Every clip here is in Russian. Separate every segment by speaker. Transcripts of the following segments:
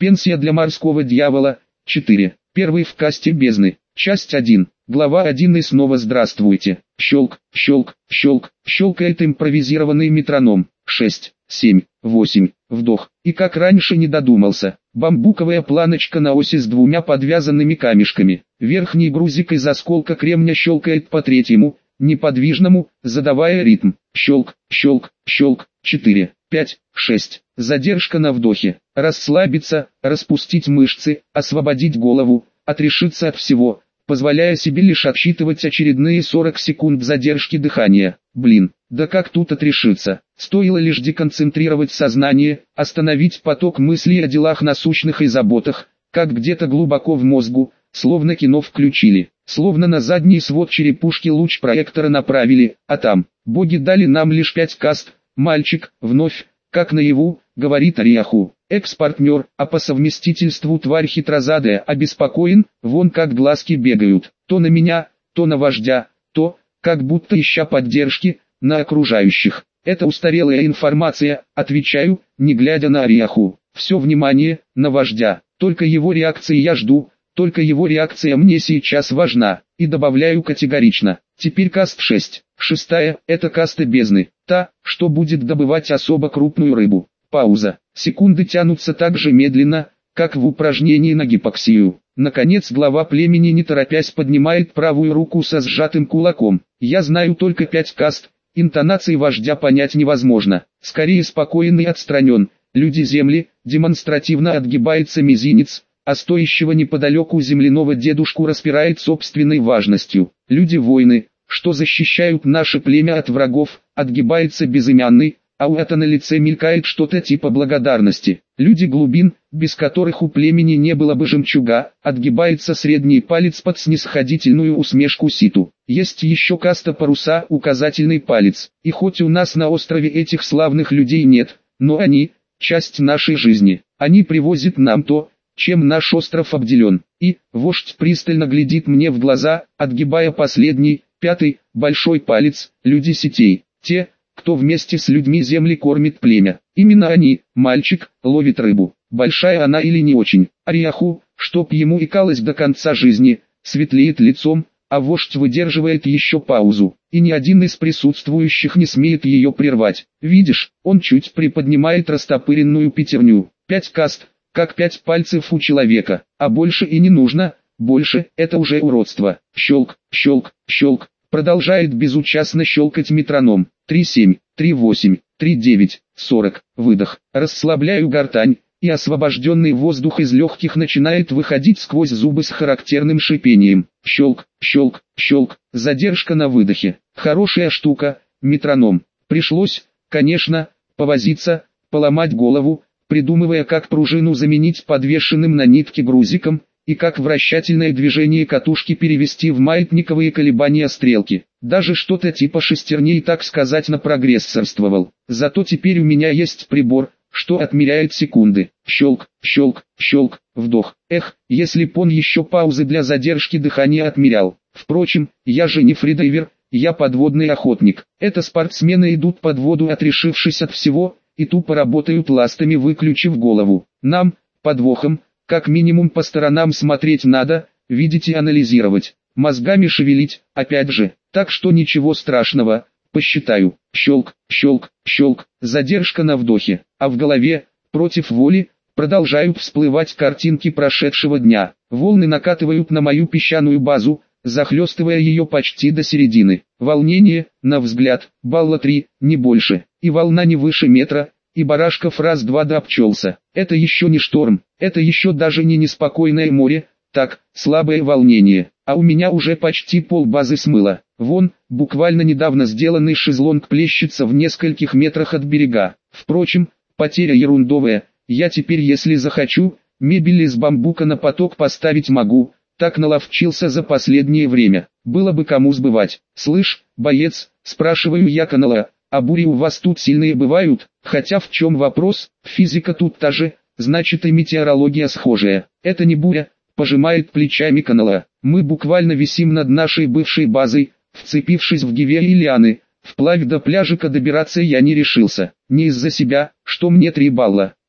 Speaker 1: Пенсия для морского дьявола. 4. Первый в касте бездны. Часть 1. Глава 1 и снова здравствуйте. Щелк, щелк, щелк, щелкает импровизированный метроном. 6, 7, 8. Вдох. И как раньше не додумался. Бамбуковая планочка на оси с двумя подвязанными камешками. Верхний грузик из осколка кремня щелкает по третьему, неподвижному, задавая ритм. Щелк, щелк, щелк. 4, 5, 6. Задержка на вдохе. Расслабиться, распустить мышцы, освободить голову, отрешиться от всего, позволяя себе лишь отсчитывать очередные 40 секунд задержки дыхания. Блин, да как тут отрешиться? Стоило лишь деконцентрировать сознание, остановить поток мыслей о делах насущных и заботах, как где-то глубоко в мозгу, словно кино включили, словно на задний свод черепушки луч проектора направили, а там, боги дали нам лишь 5 каст, мальчик, вновь, как наяву, говорит Ариаху, экс-партнер, а по совместительству тварь хитрозадая, обеспокоен, вон как глазки бегают, то на меня, то на вождя, то, как будто ища поддержки, на окружающих. Это устарелая информация, отвечаю, не глядя на Ариаху. Все внимание, на вождя, только его реакции я жду, только его реакция мне сейчас важна, и добавляю категорично. Теперь каст 6. Шестая, это каста бездны, та, что будет добывать особо крупную рыбу. Пауза. Секунды тянутся так же медленно, как в упражнении на гипоксию. Наконец глава племени не торопясь поднимает правую руку со сжатым кулаком. Я знаю только 5 каст, интонации вождя понять невозможно. Скорее спокоен и отстранен. Люди земли, демонстративно отгибается мизинец, а стоящего неподалеку земляного дедушку распирает собственной важностью. Люди воины, что защищают наше племя от врагов, отгибается безымянный, а у это на лице мелькает что-то типа благодарности. Люди глубин, без которых у племени не было бы жемчуга, отгибается средний палец под снисходительную усмешку ситу. Есть еще каста паруса, указательный палец. И хоть у нас на острове этих славных людей нет, но они – часть нашей жизни. Они привозят нам то, чем наш остров обделен. И вождь пристально глядит мне в глаза, отгибая последний, 5-й, большой палец, люди сетей. Те, кто вместе с людьми земли кормит племя. Именно они, мальчик, ловит рыбу. Большая она или не очень. Ариаху, чтоб ему икалось до конца жизни, светлеет лицом, а вождь выдерживает еще паузу. И ни один из присутствующих не смеет ее прервать. Видишь, он чуть приподнимает растопыренную пятерню. 5 каст, как 5 пальцев у человека, а больше и не нужно, больше это уже уродство. Щелк, щелк, щелк. Продолжает безучастно щелкать метроном. 3-7, 3-8, 3-9, 40. Выдох. Расслабляю гортань, и освобожденный воздух из легких начинает выходить сквозь зубы с характерным шипением. Щелк, щелк, щелк. Задержка на выдохе. Хорошая штука, метроном. Пришлось, конечно, повозиться, поломать голову, придумывая, как пружину заменить подвешенным на нитке грузиком, и как вращательное движение катушки перевести в маятниковые колебания стрелки. Даже что-то типа шестерней, так сказать, напрогрессорствовал. Зато теперь у меня есть прибор, что отмеряет секунды. Щелк, щелк, щелк, вдох. Эх, если б он еще паузы для задержки дыхания отмерял. Впрочем, я же не фридайвер, я подводный охотник. Это спортсмены идут под воду, отрешившись от всего, и тупо работают ластами, выключив голову. Нам, подвохом, как минимум по сторонам смотреть надо, видеть и анализировать, мозгами шевелить, опять же, так что ничего страшного, посчитаю. Щелк, щелк, щелк, задержка на вдохе, а в голове, против воли, продолжают всплывать картинки прошедшего дня. Волны накатывают на мою песчаную базу, захлестывая ее почти до середины. Волнение, на взгляд, балла 3, не больше, и волна не выше метра, и Барашков раз-два да обчелся. Это еще не шторм, это еще даже не неспокойное море, так, слабое волнение, а у меня уже почти полбазы смыло. Вон, буквально недавно сделанный шезлонг плещется в нескольких метрах от берега. Впрочем, потеря ерундовая, я теперь, если захочу, мебель из бамбука на поток поставить могу, так наловчился за последнее время, было бы кому сбывать. Слышь, боец, спрашиваю я канала, а бури у вас тут сильные бывают? Хотя в чем вопрос, физика тут та же, значит и метеорология схожая. Это не буря, пожимает плечами канала. Мы буквально висим над нашей бывшей базой, вцепившись в гиве и лианы. Вплавь до пляжика добираться я не решился. Не из-за себя, что мне 3 балла.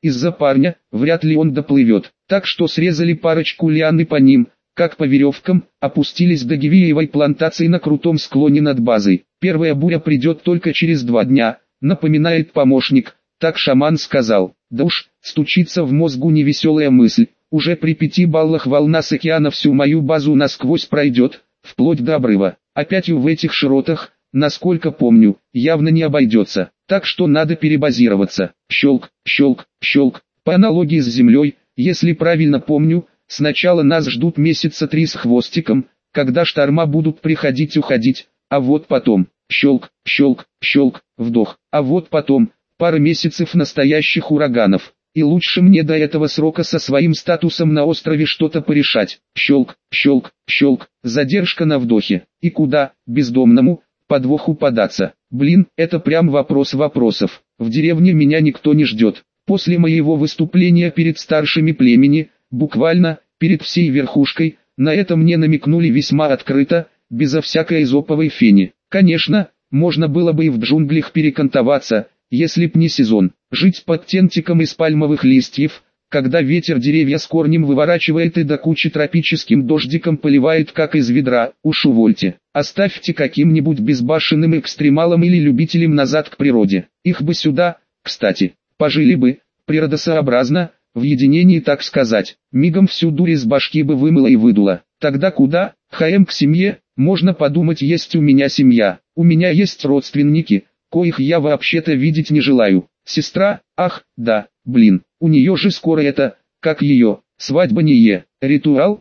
Speaker 1: Из-за парня, вряд ли он доплывет. Так что срезали парочку лиан и по ним, как по веревкам, опустились до гивиевой плантации на крутом склоне над базой. Первая буря придет только через 2 дня, напоминает помощник, так шаман сказал. Да уж, стучится в мозгу невеселая мысль. Уже при 5 баллах волна с океана всю мою базу насквозь пройдет, вплоть до обрыва. Опять в этих широтах, насколько помню, явно не обойдется. Так что надо перебазироваться. Щелк, щелк, щелк. По аналогии с землей, если правильно помню, сначала нас ждут месяца 3 с хвостиком, когда шторма будут приходить-уходить, а вот потом, щелк, щелк, щелк, вдох, а вот потом, пара месяцев настоящих ураганов. И лучше мне до этого срока со своим статусом на острове что-то порешать. Щелк, щелк, щелк, задержка на вдохе. И куда, бездомному, подвоху податься? Блин, это прям вопрос вопросов. В деревне меня никто не ждет. После моего выступления перед старшими племени, буквально, перед всей верхушкой, на это мне намекнули весьма открыто, безо всякой эзоповой фени. Конечно, можно было бы и в джунглях перекантоваться, если б не сезон. Жить под тентиком из пальмовых листьев, когда ветер деревья с корнем выворачивает и до кучи тропическим дождиком поливает как из ведра, уж увольте. Оставьте каким-нибудь безбашенным экстремалам или любителям назад к природе. Их бы сюда, кстати, пожили бы, природосообразно, в единении так сказать. Мигом всю дурь из башки бы вымыло и выдуло. Тогда куда? К семье, можно подумать, есть у меня семья. У меня есть родственники, коих я вообще-то видеть не желаю. Сестра, ах, да, блин, у нее же скоро это, как ее, свадьба не ритуал,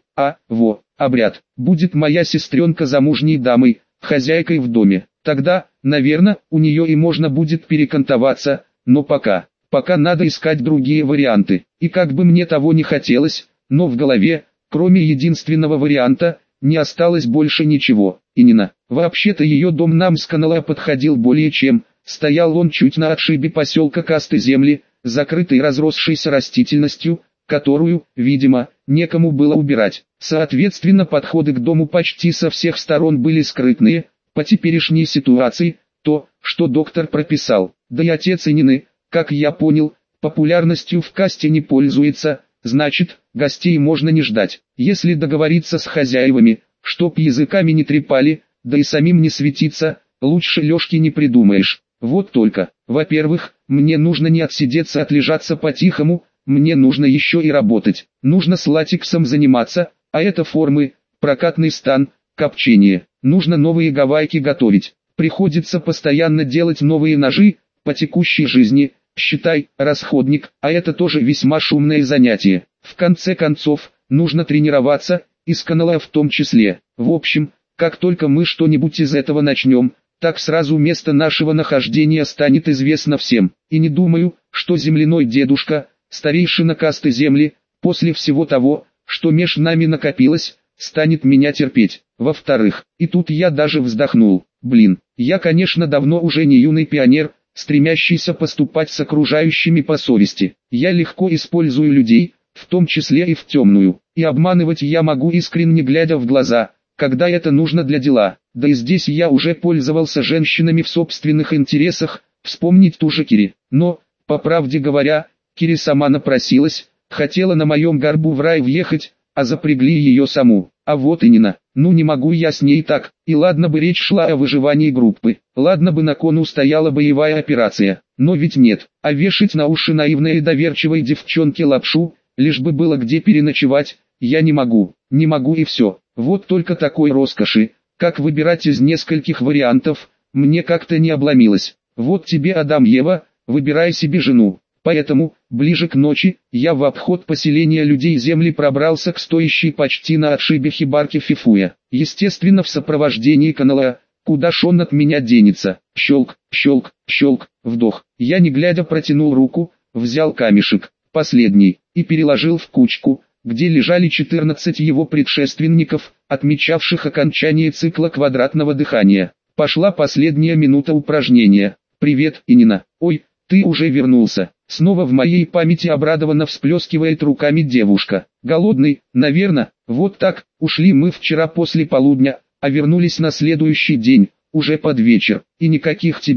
Speaker 1: обряд. Будет моя сестренка замужней дамой, хозяйкой в доме. Тогда, наверное, у нее и можно будет перекантоваться, но пока надо искать другие варианты. И как бы мне того не хотелось, но в голове, кроме единственного варианта, не осталось больше ничего. Инина, вообще-то ее дом нам с Канала подходил более чем. Стоял он чуть на отшибе поселка Касты земли, закрытой разросшейся растительностью, которую, видимо, некому было убирать. Соответственно, подходы к дому почти со всех сторон были скрытные. По теперешней ситуации, то, что доктор прописал, да и отец Инины, как я понял, популярностью в Касте не пользуется, значит, гостей можно не ждать. Если договориться с хозяевами, чтоб языками не трепали, да и самим не светиться, лучше Лешки не придумаешь. Вот только, во-первых, мне нужно не отсидеться, отлежаться по-тихому, мне нужно еще и работать. Нужно с латексом заниматься, а это формы, прокатный стан, копчение. Нужно новые гавайки готовить. Приходится постоянно делать новые ножи, по текущей жизни, считай, расходник, а это тоже весьма шумное занятие. В конце концов, нужно тренироваться, и с Канала в том числе. В общем, как только мы что-нибудь из этого начнем, так сразу место нашего нахождения станет известно всем. И не думаю, что земляной дедушка, старейшина Касты земли, после всего того, что меж нами накопилось, станет меня терпеть. Во-вторых, и тут я даже вздохнул. Блин, я, конечно, давно уже не юный пионер, стремящийся поступать с окружающими по совести. Я легко использую людей, в том числе и в темную. И обманывать я могу, искренне глядя в глаза, когда это нужно для дела. Да и здесь я уже пользовался женщинами в собственных интересах, вспомнить ту же Кири. Но, по правде говоря, Кири сама напросилась, хотела на моем горбу в рай въехать, а запрягли ее саму. А вот и Нина, ну не могу я с ней так. И ладно бы речь шла о выживании группы, ладно бы на кону стояла боевая операция, но ведь нет. А вешать на уши наивной и доверчивой девчонке лапшу, лишь бы было где переночевать, я не могу и все. Вот только такой роскоши, как выбирать из нескольких вариантов, мне как-то не обломилось. Вот тебе, Адам, Ева, выбирай себе жену. Поэтому, ближе к ночи, я в обход поселения людей земли пробрался к стоящей почти на отшибе хибарке Фифуя. Естественно, в сопровождении Канала, куда ж он от меня денется. Щелк, щелк, щелк, вдох. Я не глядя протянул руку, взял камешек, последний, и переложил в кучку, где лежали 14 его предшественников, отмечавших окончание цикла квадратного дыхания. Пошла последняя минута упражнения. «Привет, Инина. Ой, ты уже вернулся». Снова в моей памяти обрадованно всплескивает руками девушка. «Голодный, наверное, вот так, ушли мы вчера после полудня, а вернулись на следующий день, уже под вечер, и никаких тебе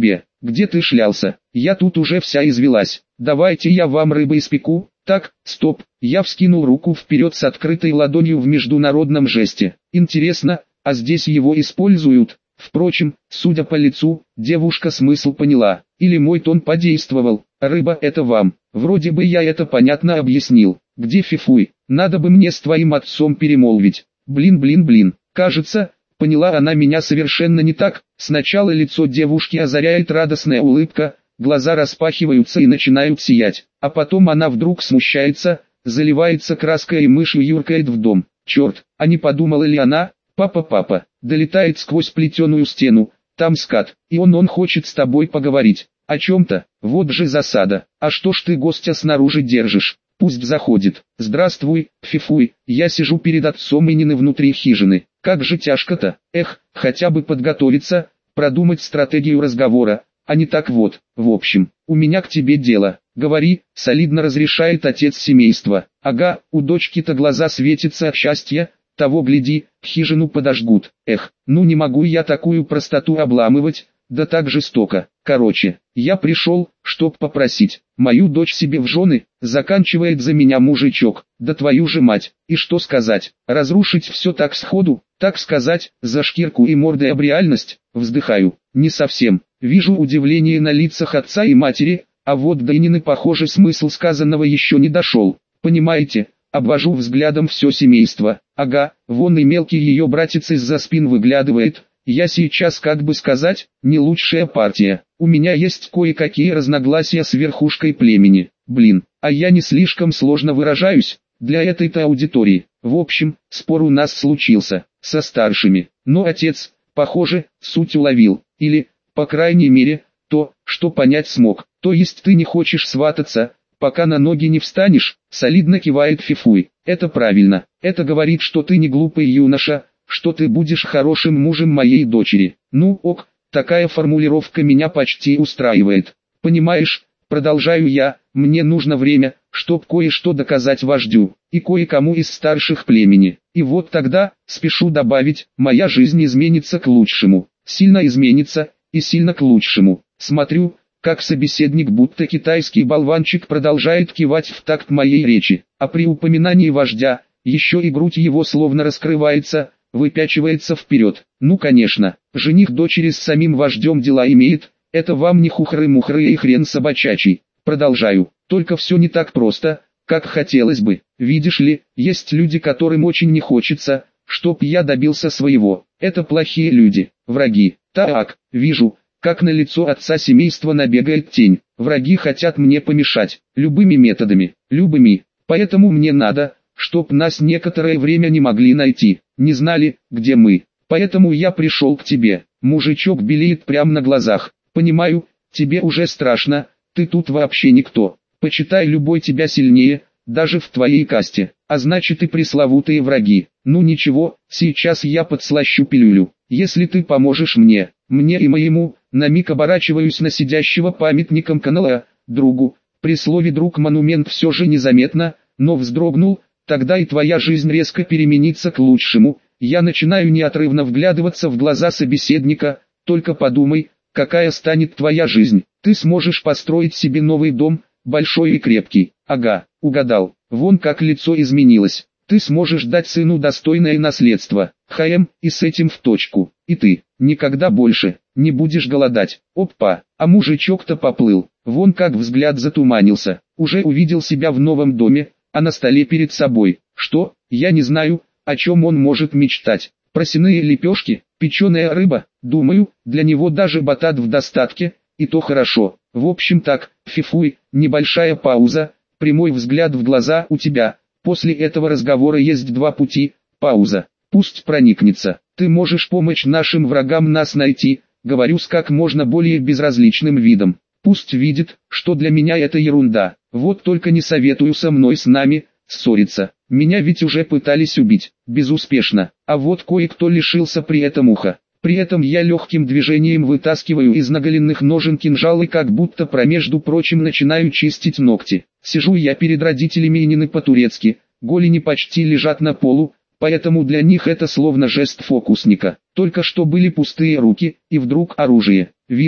Speaker 1: где ты шлялся? Я тут уже вся извелась. Давайте я вам рыбы испеку. Так, стоп, я вскинул руку вперед с открытой ладонью в международном жесте. Интересно, а здесь его используют? Впрочем, судя по лицу, девушка смысл поняла. Или мой тон подействовал. Рыба это вам. Вроде бы я это понятно объяснил. Где фифуй? Надо бы мне с твоим отцом перемолвить. Блин. Кажется, поняла она меня совершенно не так. Сначала лицо девушки озаряет радостная улыбка, глаза распахиваются и начинают сиять. А потом она вдруг смущается, заливается краской и мышью юркает в дом. Черт, а не подумала ли она? Папа, долетает сквозь плетеную стену, там скат, и он хочет с тобой поговорить. О чем-то, вот же засада. А что ж ты гостя снаружи держишь? Пусть заходит. Здравствуй, фифуй, я сижу перед отцом и не внутри хижины. Как же тяжко-то, хотя бы подготовиться, продумать стратегию разговора, а не так вот. В общем, у меня к тебе дело. Говори, солидно разрешает отец семейства. Ага, у дочки-то глаза светятся от счастья, того гляди, хижину подожгут. Ну не могу я такую простоту обламывать, да так жестоко. Короче, я пришел, чтоб попросить мою дочь себе в жены, заканчивает за меня мужичок, да твою же мать, и что сказать, разрушить все так сходу, так сказать, за шкирку и мордой об реальность, вздыхаю, не совсем, вижу удивление на лицах отца и матери, а вот до Инины похоже смысл сказанного еще не дошел, понимаете, обвожу взглядом все семейство, ага, вон и мелкий ее братец из-за спин выглядывает. Я сейчас, как бы сказать, не лучшая партия. У меня есть кое-какие разногласия с верхушкой племени. Блин, а я не слишком сложно выражаюсь, для этой-то аудитории. В общем, спор у нас случился, со старшими. Но отец, похоже, суть уловил. Или, по крайней мере, то, что понять смог. То есть ты не хочешь свататься, пока на ноги не встанешь, солидно кивает фифуй. Это правильно. Это говорит, что ты не глупый юноша, что ты будешь хорошим мужем моей дочери. Ну ок, такая формулировка меня почти устраивает. Понимаешь, продолжаю я, мне нужно время, чтоб кое-что доказать вождю, и кое-кому из старших племени. И вот тогда, спешу добавить, моя жизнь изменится к лучшему. Сильно изменится, и сильно к лучшему. Смотрю, как собеседник будто китайский болванчик продолжает кивать в такт моей речи. А при упоминании вождя, еще и грудь его словно раскрывается, выпячивается вперед. Ну конечно, жених дочери с самим вождем дела имеет, это вам не хухры-мухры и хрен собачачий. Продолжаю, только все не так просто, как хотелось бы. Видишь ли, есть люди, которым очень не хочется, чтоб я добился своего. Это плохие люди, враги. Так, вижу, как на лицо отца семейства набегает тень. Враги хотят мне помешать, любыми методами, любыми. Поэтому мне надо, чтоб нас некоторое время не могли найти, не знали, где мы. Поэтому я пришел к тебе. Мужичок белеет прямо на глазах. Понимаю, тебе уже страшно, ты тут вообще никто. Почитай, любой тебя сильнее, даже в твоей касте. А значит и пресловутые враги. Ну ничего, сейчас я подслащу пилюлю. Если ты поможешь мне и моему, на миг оборачиваюсь на сидящего памятником канала, другу. При слове «друг» монумент все же незаметно, но вздрогнул. Тогда и твоя жизнь резко переменится к лучшему. Я начинаю неотрывно вглядываться в глаза собеседника. Только подумай, какая станет твоя жизнь. Ты сможешь построить себе новый дом, большой и крепкий. Ага, угадал. Вон как лицо изменилось. Ты сможешь дать сыну достойное наследство. И с этим в точку. И ты, никогда больше, не будешь голодать. Опа, а мужичок-то поплыл. Вон как взгляд затуманился. Уже увидел себя в новом доме. А на столе перед собой, что, я не знаю, о чем он может мечтать. Просяные лепешки, печеная рыба, думаю, для него даже батат в достатке, и то хорошо. В общем так, фифуй, небольшая пауза, прямой взгляд в глаза у тебя. После этого разговора есть два пути, пауза, пусть проникнется. Ты можешь помочь нашим врагам нас найти, говорю с как можно более безразличным видом. Пусть видит, что для меня это ерунда. Вот только не советую со мной с нами ссориться. Меня ведь уже пытались убить, безуспешно. А вот кое-кто лишился при этом уха. При этом я легким движением вытаскиваю из наголенных ножен кинжал и как будто между прочим начинаю чистить ногти. Сижу я перед родителями Инины по-турецки, голени почти лежат на полу, поэтому для них это словно жест фокусника. Только что были пустые руки, и вдруг оружие. Вижу,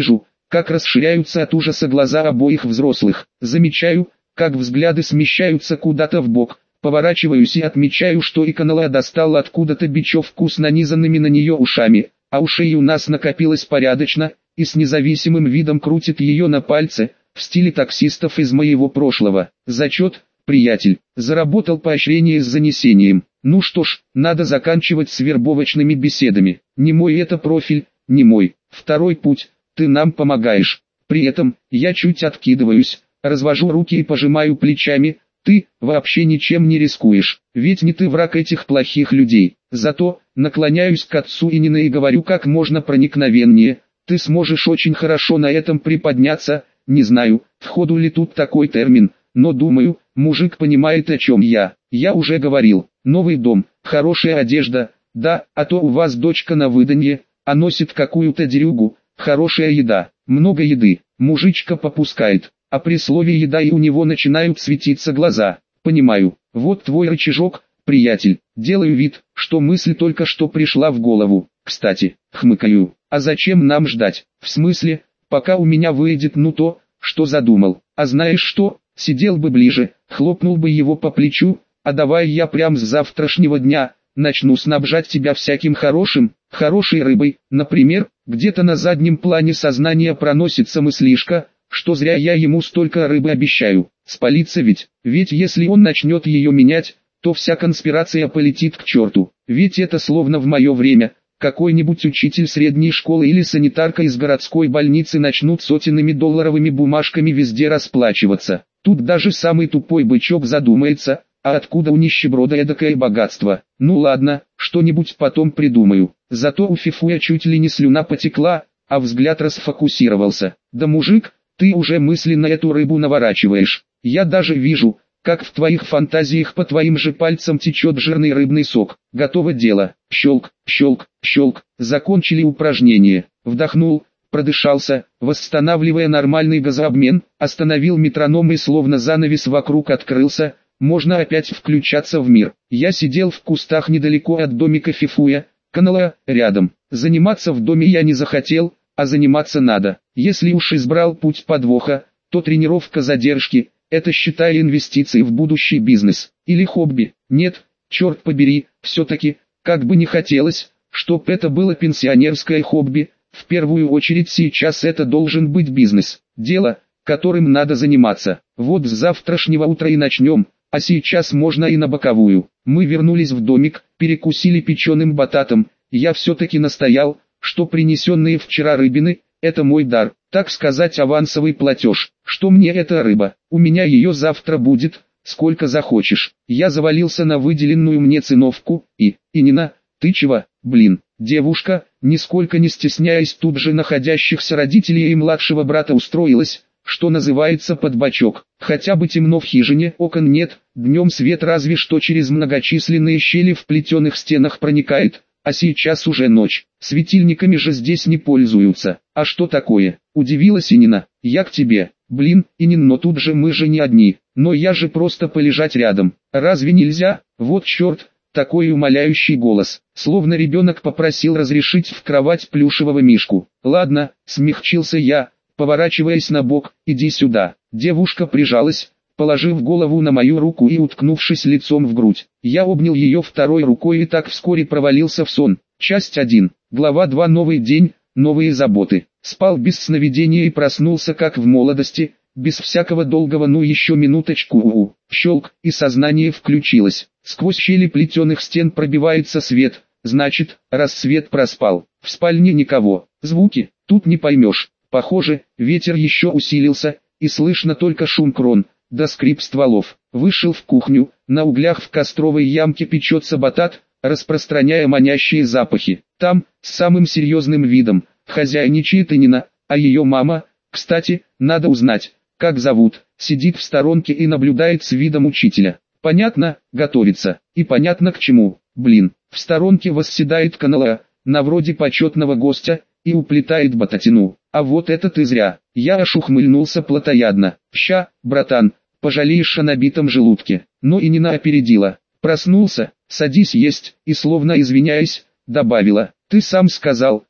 Speaker 1: как расширяются от ужаса глаза обоих взрослых. Замечаю, как взгляды смещаются куда-то вбок. Поворачиваюсь и отмечаю, что Иканала достала откуда-то бечевку с нанизанными на нее ушами, а ушей у нас накопилось порядочно, и с независимым видом крутит ее на пальце, в стиле таксистов из моего прошлого. Зачет, приятель, заработал поощрение с занесением. Ну что ж, надо заканчивать с вербовочными беседами. Не мой это профиль, не мой. Второй путь, ты нам помогаешь. При этом, я чуть откидываюсь, развожу руки и пожимаю плечами. Ты вообще ничем не рискуешь, ведь не ты враг этих плохих людей. Зато, наклоняюсь к отцу Инина и говорю как можно проникновеннее, ты сможешь очень хорошо на этом приподняться, не знаю, входу ли тут такой термин, но думаю, мужик понимает о чем я. Я уже говорил, новый дом, хорошая одежда, да, а то у вас дочка на выданье, а носит какую-то дерюгу, хорошая еда, много еды, мужичка попускает. А при слове «еда» и у него начинают светиться глаза. Понимаю, вот твой рычажок, приятель. Делаю вид, что мысль только что пришла в голову. Кстати, хмыкаю, а зачем нам ждать? В смысле, пока у меня выйдет то, что задумал. А знаешь что, сидел бы ближе, хлопнул бы его по плечу, а давай я прям с завтрашнего дня начну снабжать тебя всяким хорошей рыбой. Например, где-то на заднем плане сознания проносится мыслишка, что зря я ему столько рыбы обещаю. Спалится ведь если он начнет ее менять, то вся конспирация полетит к черту. Ведь это словно в мое время, какой-нибудь учитель средней школы или санитарка из городской больницы начнут сотенными долларовыми бумажками везде расплачиваться. Тут даже самый тупой бычок задумается, а откуда у нищеброда эдакое богатство? Ну ладно, что-нибудь потом придумаю. Зато у Фифуя чуть ли не слюна потекла, а взгляд расфокусировался. Да мужик, ты уже мысленно эту рыбу наворачиваешь. Я даже вижу, как в твоих фантазиях по твоим же пальцам течет жирный рыбный сок. Готово дело. Щелк, щелк, щелк. Закончили упражнение. Вдохнул, продышался, восстанавливая нормальный газообмен, остановил метроном и словно занавес вокруг открылся. Можно опять включаться в мир. Я сидел в кустах недалеко от домика Фифуя, Канала, рядом. Заниматься в доме я не захотел, а заниматься надо. Если уж избрал путь подвоха, то тренировка задержки, это считай инвестиции в будущий бизнес. Или хобби. Нет, черт побери, все-таки, как бы не хотелось, чтоб это было пенсионерское хобби, в первую очередь сейчас это должен быть бизнес. Дело, которым надо заниматься. Вот с завтрашнего утра и начнем, а сейчас можно и на боковую. Мы вернулись в домик, перекусили печеным бататом, я все-таки настоял, что принесенные вчера рыбины, это мой дар, так сказать авансовый платеж. Что мне эта рыба, у меня ее завтра будет, сколько захочешь. Я завалился на выделенную мне циновку, Инина, ты чего, блин, девушка, нисколько не стесняясь тут же находящихся родителей и младшего брата устроилась, что называется под бочок. Хотя бы темно в хижине, окон нет, днем свет разве что через многочисленные щели в плетеных стенах проникает. А сейчас уже ночь, светильниками же здесь не пользуются. А что такое? Удивилась Инина. Я к тебе. Блин, Инин, но тут же мы же не одни. Но я же просто полежать рядом. Разве нельзя? Вот черт, такой умоляющий голос. Словно ребенок попросил разрешить в кровать плюшевого мишку. Ладно, смягчился я, поворачиваясь на бок, иди сюда. Девушка прижалась, положив голову на мою руку и уткнувшись лицом в грудь. Я обнял ее второй рукой и так вскоре провалился в сон. Часть 1. Глава 2. Новый день, новые заботы. Спал без сновидения и проснулся как в молодости, без всякого долгого ну еще минуточку. Щелк, и сознание включилось. Сквозь щели плетеных стен пробивается свет, значит, рассвет проспал. В спальне никого. Звуки, тут не поймешь. Похоже, ветер еще усилился, и слышно только шум крон, да скрип стволов. Вышел в кухню, на углях в костровой ямке печется батат, распространяя манящие запахи. Там, с самым серьезным видом, хозяйничает Инина, а ее мама, кстати, надо узнать, как зовут, сидит в сторонке и наблюдает с видом учителя. Понятно, готовится, и понятно к чему. Блин, в сторонке восседает Канала, на вроде почетного гостя, и уплетает бататину. А вот это ты зря. Я аж ухмыльнулся плотоядно. Ща, братан, пожалеешь о набитом желудке. Но и Нина опередила. Проснулся, садись есть, и словно извиняясь, добавила. Ты сам сказал,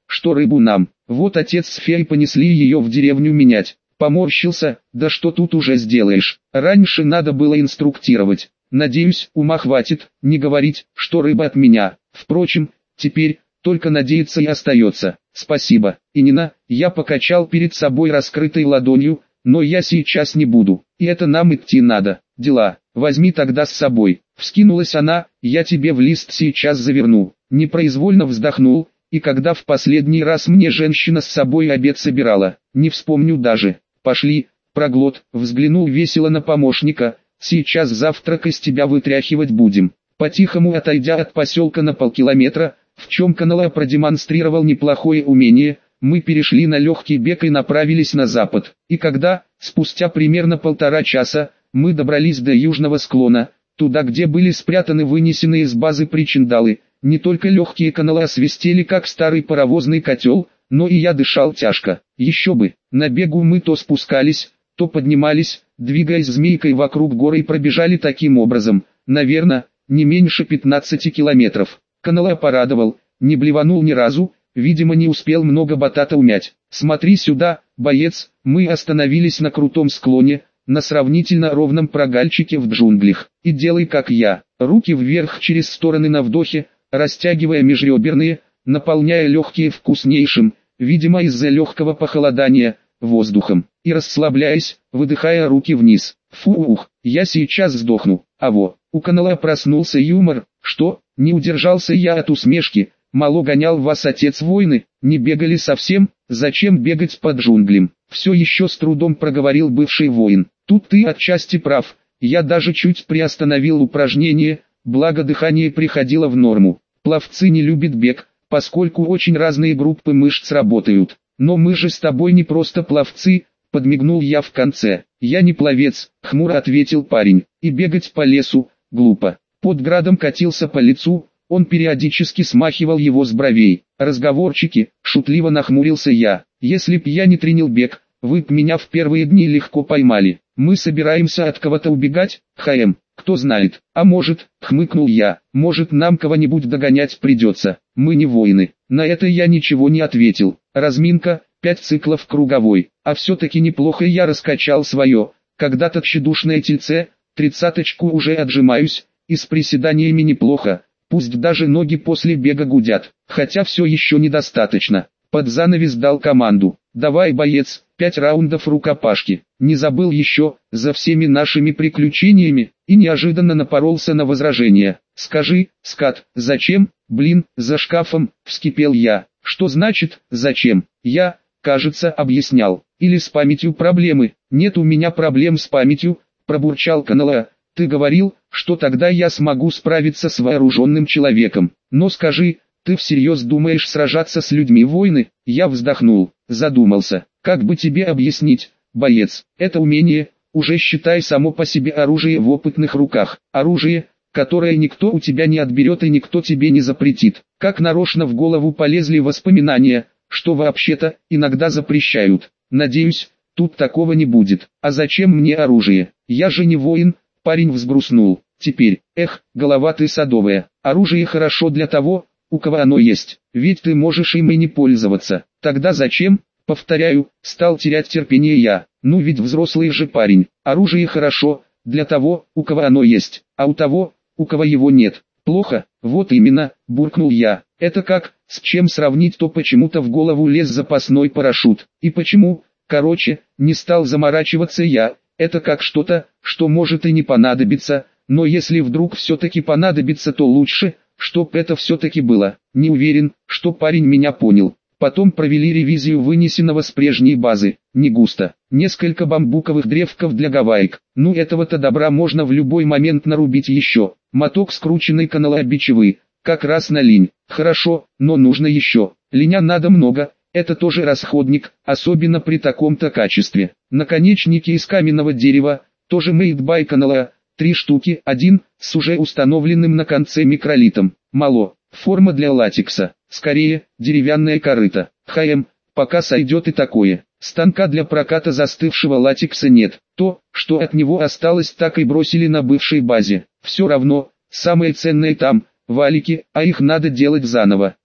Speaker 1: что рыбу нам. Вот отец с Феей понесли ее в деревню менять. Поморщился, да что тут уже сделаешь, раньше надо было инструктировать. Надеюсь, ума хватит, не говорить, что рыба от меня. Впрочем, теперь, только надеяться и остается. Спасибо, Инина, я покачал перед собой раскрытой ладонью, но я сейчас не буду, и это нам идти надо. Дела, возьми тогда с собой. Вскинулась она, я тебе в лист сейчас заверну. Непроизвольно вздохнул, и когда в последний раз мне женщина с собой обед собирала, не вспомню даже. Пошли, проглот, взглянул весело на помощника, сейчас завтрак из тебя вытряхивать будем. По-тихому отойдя от поселка на полкилометра, в чем Канала продемонстрировал неплохое умение, мы перешли на легкий бег и направились на запад. И когда, спустя примерно 1,5 часа, мы добрались до южного склона, туда где были спрятаны вынесенные из базы причиндалы, не только легкие Канала свистели как старый паровозный котел, но и я дышал тяжко. Еще бы, на бегу мы то спускались, то поднимались, двигаясь змейкой вокруг горы и пробежали таким образом, наверное, не меньше 15 километров. Канала порадовал, не блеванул ни разу, видимо не успел много батата умять. Смотри сюда, боец, мы остановились на крутом склоне, на сравнительно ровном прогальчике в джунглях. И делай как я, руки вверх через стороны на вдохе, растягивая межреберные, наполняя легкие вкуснейшим, видимо из-за легкого похолодания, воздухом, и расслабляясь, выдыхая руки вниз. Фух, я сейчас сдохну. У Канала проснулся юмор, что, не удержался я от усмешки, мало гонял вас отец войны, не бегали совсем, зачем бегать по джунглям, все еще с трудом проговорил бывший воин. Тут ты отчасти прав, я даже чуть приостановил упражнение, благо дыхание приходило в норму. Пловцы не любят бег, поскольку очень разные группы мышц работают. Но мы же с тобой не просто пловцы, подмигнул я в конце. Я не пловец, хмуро ответил парень, и бегать по лесу, глупо. Под градом катился по лицу, он периодически смахивал его с бровей. Разговорчики, шутливо нахмурился я. Если б я не тренил бег, вы б меня в первые дни легко поймали. Мы собираемся от кого-то убегать, ХМ, кто знает. А может, хмыкнул я, может нам кого-нибудь догонять придется. Мы не воины. На это я ничего не ответил. Разминка, 5 циклов круговой. А все-таки неплохо я раскачал свое, когда-то тщедушное тельце, 30-очку уже отжимаюсь, и с приседаниями неплохо. Пусть даже ноги после бега гудят, хотя все еще недостаточно. Под занавес дал команду. Давай, боец, 5 раундов рукопашки. Не забыл еще, за всеми нашими приключениями, и неожиданно напоролся на возражение. Скажи, скат, зачем, за шкафом, вскипел я. Что значит, зачем? Я, кажется, объяснял. Или с памятью проблемы. Нет у меня проблем с памятью, пробурчал Канала. Ты говорил, что тогда я смогу справиться с вооруженным человеком. Но скажи, ты всерьез думаешь сражаться с людьми войны? Я вздохнул, задумался. Как бы тебе объяснить, боец, это умение, уже считай само по себе оружие в опытных руках. Оружие, которое никто у тебя не отберет и никто тебе не запретит. Как нарочно в голову полезли воспоминания, что вообще-то иногда запрещают. Надеюсь, тут такого не будет. А зачем мне оружие? Я же не воин. Парень взгрустнул. Теперь, голова ты садовая. Оружие хорошо для того, у кого оно есть. Ведь ты можешь им и не пользоваться. Тогда зачем? Повторяю, стал терять терпение я. Ну ведь взрослый же парень. Оружие хорошо, для того, у кого оно есть. А у того, у кого его нет, плохо. Вот именно, буркнул я. Это как, с чем сравнить, то почему-то в голову лез запасной парашют. И почему? Короче, не стал заморачиваться я. Это как что-то, что может и не понадобиться, но если вдруг все-таки понадобится, то лучше, чтоб это все-таки было. Не уверен, что парень меня понял. Потом провели ревизию вынесенного с прежней базы. Не густо. Несколько бамбуковых древков для гаваек. Ну этого-то добра можно в любой момент нарубить еще. Моток скрученной канала бичевы. Как раз на линь. Хорошо, но нужно еще. Линя надо много. Это тоже расходник, особенно при таком-то качестве. Наконечники из каменного дерева, тоже made by Канала, 3 штуки, один, с уже установленным на конце микролитом. Мало, форма для латекса, скорее, деревянная корыта. Пока сойдет и такое. Станка для проката застывшего латекса нет. То, что от него осталось, так и бросили на бывшей базе. Все равно, самое ценное там, валики, а их надо делать заново.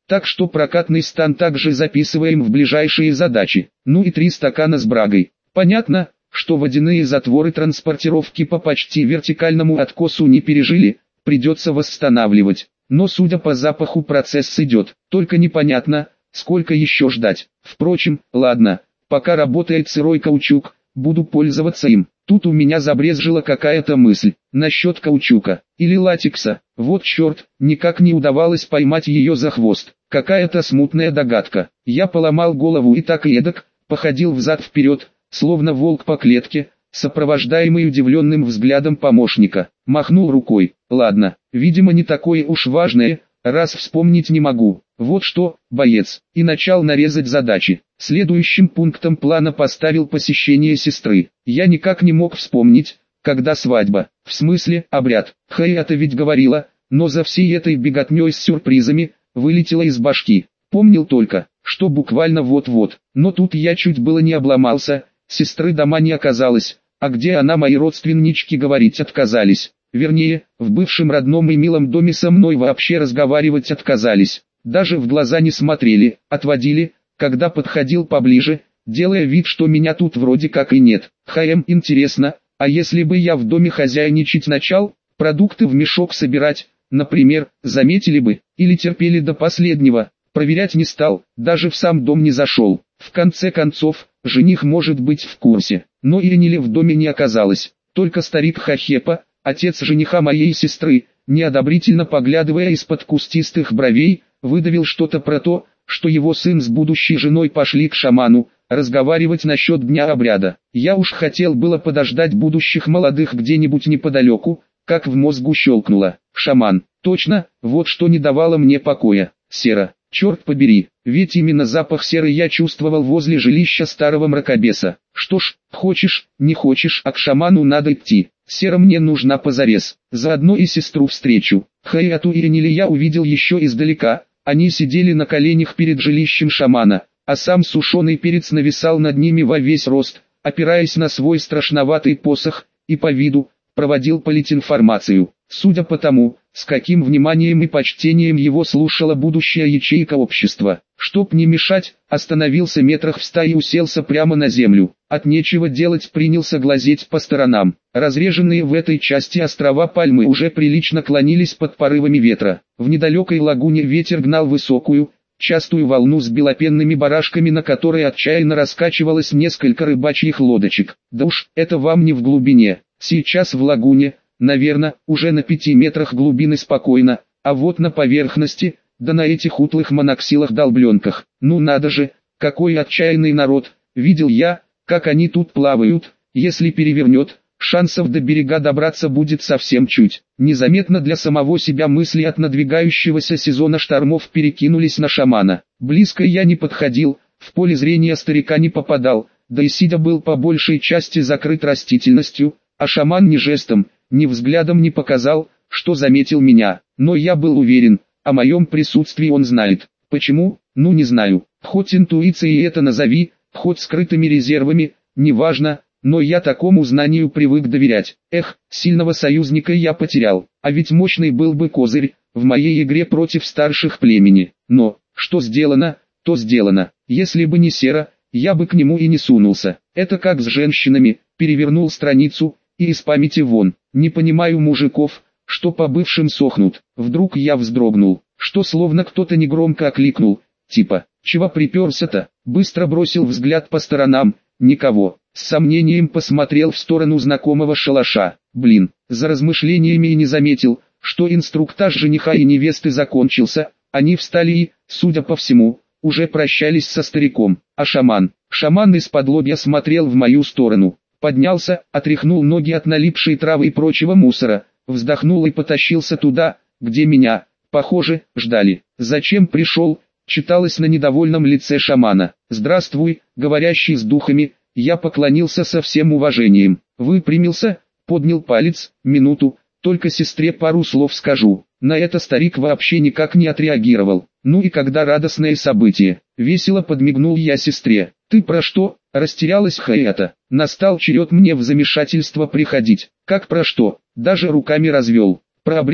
Speaker 1: Так что прокатный стан также записываем в ближайшие задачи. Ну и 3 стакана с брагой. Понятно, что водяные затворы транспортировки по почти вертикальному откосу не пережили, придется восстанавливать. Но судя по запаху процесс идет, только непонятно, сколько еще ждать. Впрочем, ладно, пока работает сырой каучук, буду пользоваться им. Тут у меня забрезжила какая-то мысль, насчет каучука, или латекса. Вот черт, никак не удавалось поймать ее за хвост. Какая-то смутная догадка. Я поломал голову и так и эдак, походил взад-вперед, словно волк по клетке, сопровождаемый удивленным взглядом помощника. Махнул рукой. Ладно, видимо не такое уж важное, раз вспомнить не могу. Вот что, боец, и начал нарезать задачи. Следующим пунктом плана поставил посещение сестры. Я никак не мог вспомнить, когда свадьба, в смысле обряд. Хаята ведь говорила, но за всей этой беготней с сюрпризами, вылетела из башки. Помнил только, что буквально вот-вот, но тут я чуть было не обломался, сестры дома не оказалось, а где она, мои родственнички, говорить отказались. Вернее, в бывшем родном и милом доме со мной вообще разговаривать отказались. Даже в глаза не смотрели, отводили, когда подходил поближе, делая вид, что меня тут вроде как и нет. Интересно, а если бы я в доме хозяйничать начал, продукты в мешок собирать, например, заметили бы, или терпели до последнего? Проверять не стал, даже в сам дом не зашел. В конце концов, жених может быть в курсе, но Иринеля в доме не оказалось, только старик Хахепа, отец жениха моей сестры, неодобрительно поглядывая из-под кустистых бровей, выдавил что-то про то, что его сын с будущей женой пошли к шаману, разговаривать насчет дня обряда. Я уж хотел было подождать будущих молодых где-нибудь неподалеку, как в мозгу щелкнуло. Шаман, точно, вот что не давало мне покоя. Сера, черт побери, ведь именно запах серы я чувствовал возле жилища старого мракобеса. Что ж, хочешь, не хочешь, а к шаману надо идти. Сера мне нужна позарез, заодно и сестру встречу. Хаяту и Иринеля я увидел еще издалека, они сидели на коленях перед жилищем шамана, а сам сушеный перец нависал над ними во весь рост, опираясь на свой страшноватый посох, и по виду проводил политинформацию. Судя по тому, с каким вниманием и почтением его слушала будущая ячейка общества, чтоб не мешать, остановился метрах в 100 и уселся прямо на землю. От нечего делать принялся глазеть по сторонам. Разреженные в этой части острова пальмы уже прилично клонились под порывами ветра. В недалекой лагуне ветер гнал высокую, частую волну с белопенными барашками, на которой отчаянно раскачивалось несколько рыбачьих лодочек. Да уж, это вам не в глубине. Сейчас в лагуне, наверное, уже на 5 метрах глубины спокойно, а вот на поверхности, да на этих утлых моноксилах-долбленках. Ну надо же, какой отчаянный народ. Видел я, как они тут плавают. Если перевернет, шансов до берега добраться будет совсем чуть. Незаметно для самого себя мысли от надвигающегося сезона штормов перекинулись на шамана. Близко я не подходил, в поле зрения старика не попадал, да и сидя был по большей части закрыт растительностью, а шаман ни жестом, ни взглядом не показал, что заметил меня. Но я был уверен, о моем присутствии он знает. Почему? Ну не знаю. Хоть интуицией это назови, хоть скрытыми резервами, неважно, но я такому знанию привык доверять. Эх, сильного союзника я потерял, а ведь мощный был бы козырь в моей игре против старших племени. Но, что сделано, то сделано. Если бы не Сера, я бы к нему и не сунулся. Это как с женщинами, перевернул страницу, и из памяти вон. Не понимаю мужиков, что по бывшим сохнут. Вдруг я вздрогнул, что словно кто-то негромко окликнул, типа, чего приперся-то? Быстро бросил взгляд по сторонам, никого. С сомнением посмотрел в сторону знакомого шалаша. Блин, за размышлениями и не заметил, что инструктаж жениха и невесты закончился. Они встали и, судя по всему, уже прощались со стариком. А шаман из-под лобья смотрел в мою сторону. Поднялся, отряхнул ноги от налипшей травы и прочего мусора, вздохнул и потащился туда, где меня, похоже, ждали. «Зачем пришел?» читалось на недовольном лице шамана. «Здравствуй, говорящий с духами», я поклонился со всем уважением. Выпрямился, поднял палец, минуту, только сестре пару слов скажу. На это старик вообще никак не отреагировал. Ну и когда радостное событие, весело подмигнул я сестре. «Ты про что?» растерялась Хаята. Настал черед мне в замешательство приходить. Как про что? Даже руками развел. Про обряд,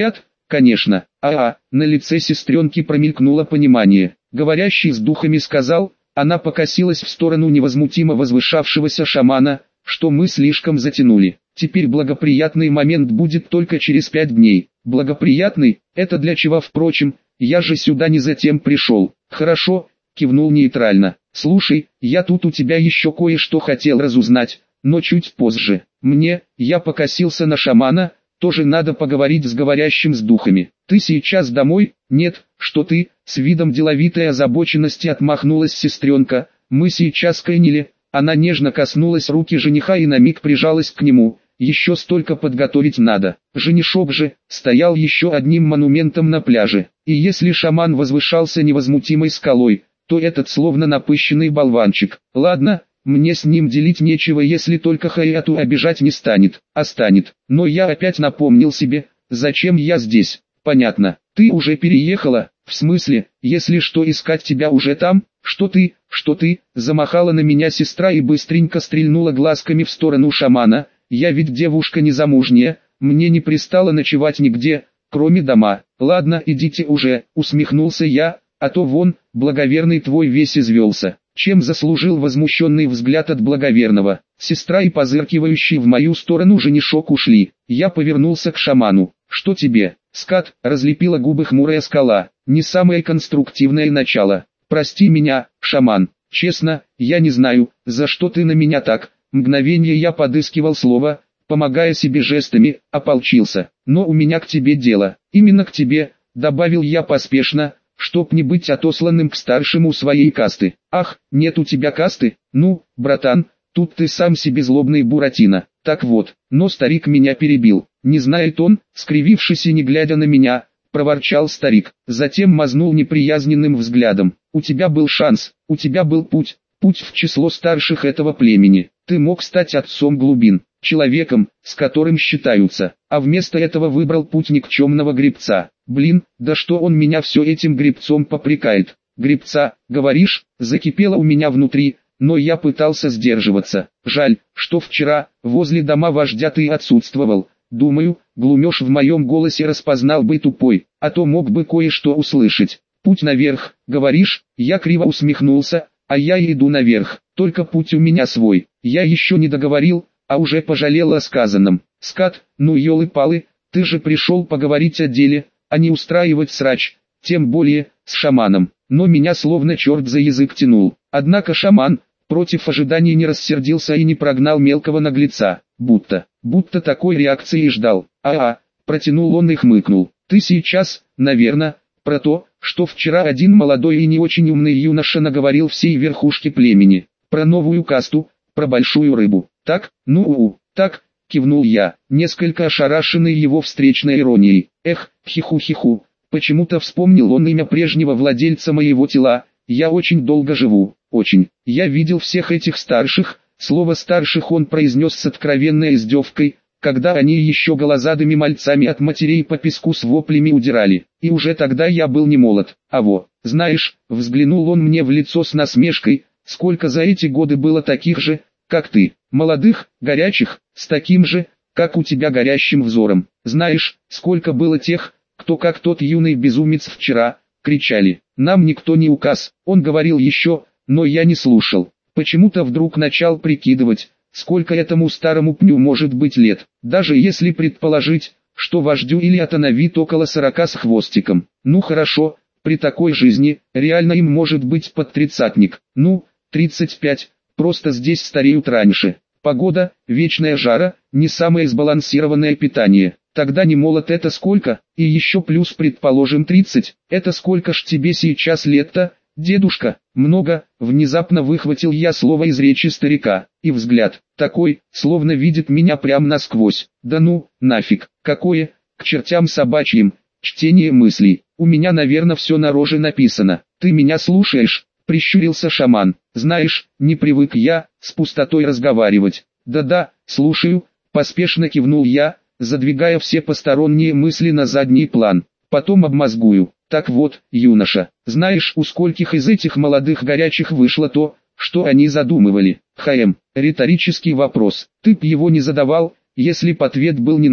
Speaker 1: конечно. На лице сестренки промелькнуло понимание. Говорящий с духами сказал, она покосилась в сторону невозмутимо возвышавшегося шамана, что мы слишком затянули. Теперь благоприятный момент будет только через 5 дней. Благоприятный? Это для чего, впрочем, я же сюда не затем пришел. Хорошо, кивнул нейтрально. Слушай, я тут у тебя еще кое-что хотел разузнать, но чуть позже. Я покосился на шамана, тоже надо поговорить с говорящим с духами. Ты сейчас домой? Нет, что ты, с видом деловитой озабоченности отмахнулась сестренка. Мы сейчас кайнили. Она нежно коснулась руки жениха и на миг прижалась к нему. Еще столько подготовить надо. Женишок же стоял еще одним монументом на пляже. И если шаман возвышался невозмутимой скалой, то этот словно напыщенный болванчик. Ладно, мне с ним делить нечего, если только Хаяту обижать не станет, а станет. Но я опять напомнил себе, зачем я здесь. Понятно, ты уже переехала, в смысле, если что, искать тебя уже там? Что ты, замахала на меня сестра и быстренько стрельнула глазками в сторону шамана. Я ведь девушка незамужняя, мне не пристало ночевать нигде, кроме дома. Ладно, идите уже, усмехнулся я, а то вон, благоверный твой весь извелся. Чем заслужил возмущенный взгляд от благоверного. Сестра и позыркивающий в мою сторону женишок ушли. Я повернулся к шаману. Что тебе, скат? Разлепила губы хмурая скала. Не самое конструктивное начало. Прости меня, шаман. Честно, я не знаю, за что ты на меня так. Мгновение я подыскивал слово, помогая себе жестами, ополчился. Но у меня к тебе дело. Именно к тебе, добавил я поспешно, чтоб не быть отосланным к старшему своей касты. Ах, нет у тебя касты? Ну, братан, тут ты сам себе злобный Буратино. Так вот, но старик меня перебил. Не знает он, скривившись и не глядя на меня, проворчал старик. Затем мазнул неприязненным взглядом. У тебя был шанс, у тебя был путь в число старших этого племени. Ты мог стать отцом глубин, человеком, с которым считаются, а вместо этого выбрал путь никчемного гребца. Блин, да что он меня все этим гребцом попрекает? Гребца, говоришь, закипело у меня внутри, но я пытался сдерживаться. Жаль, что вчера, возле дома вождя ты отсутствовал. Думаю, глумеж в моем голосе распознал бы тупой, а то мог бы кое-что услышать. Путь наверх, говоришь? Я криво усмехнулся, а я иду наверх, только путь у меня свой. Я еще не договорил, а уже пожалел о сказанном. Скат, ну елы-палы, ты же пришел поговорить о деле, а не устраивать срач, тем более, с шаманом. Но меня словно черт за язык тянул. Однако шаман, против ожиданий не рассердился и не прогнал мелкого наглеца, будто такой реакции и ждал. Протянул он и хмыкнул. Ты сейчас, наверное, про то, что вчера один молодой и не очень умный юноша наговорил всей верхушке племени, про новую касту, про большую рыбу. Так, так, кивнул я, несколько ошарашенный его встречной иронией. Эх, хиху-хиху, почему-то вспомнил он имя прежнего владельца моего тела. Я очень долго живу, очень. Я видел всех этих старших, слово «старших» он произнес с откровенной издевкой, когда они еще голозадыми мальцами от матерей по песку с воплями удирали. И уже тогда я был не молод. Знаешь, взглянул он мне в лицо с насмешкой, сколько за эти годы было таких же, как ты, молодых, горячих, с таким же, как у тебя горящим взором. Знаешь, сколько было тех, кто как тот юный безумец вчера, кричали. Нам никто не указ, он говорил еще, но я не слушал. Почему-то вдруг начал прикидывать, сколько этому старому пню может быть лет, даже если предположить, что вождю Ильята на вид около 40 с хвостиком. Ну хорошо, при такой жизни, реально им может быть под тридцатник, 35, просто здесь стареют раньше. Погода, вечная жара, не самое сбалансированное питание. Тогда не молод это сколько, и еще плюс предположим 30, это сколько ж тебе сейчас лет-то? Дедушка, много, внезапно выхватил я слово из речи старика, и взгляд, такой, словно видит меня прям насквозь. Да ну, нафиг, какое, к чертям собачьим, чтение мыслей, у меня наверное все на роже написано. Ты меня слушаешь? Прищурился шаман. Знаешь, не привык я, с пустотой разговаривать. Да-да, слушаю, поспешно кивнул я, задвигая все посторонние мысли на задний план. Потом обмозгую. Так вот, юноша, знаешь, у скольких из этих молодых горячих вышло то, что они задумывали? Риторический вопрос. Ты б его не задавал, если б ответ был не ноль.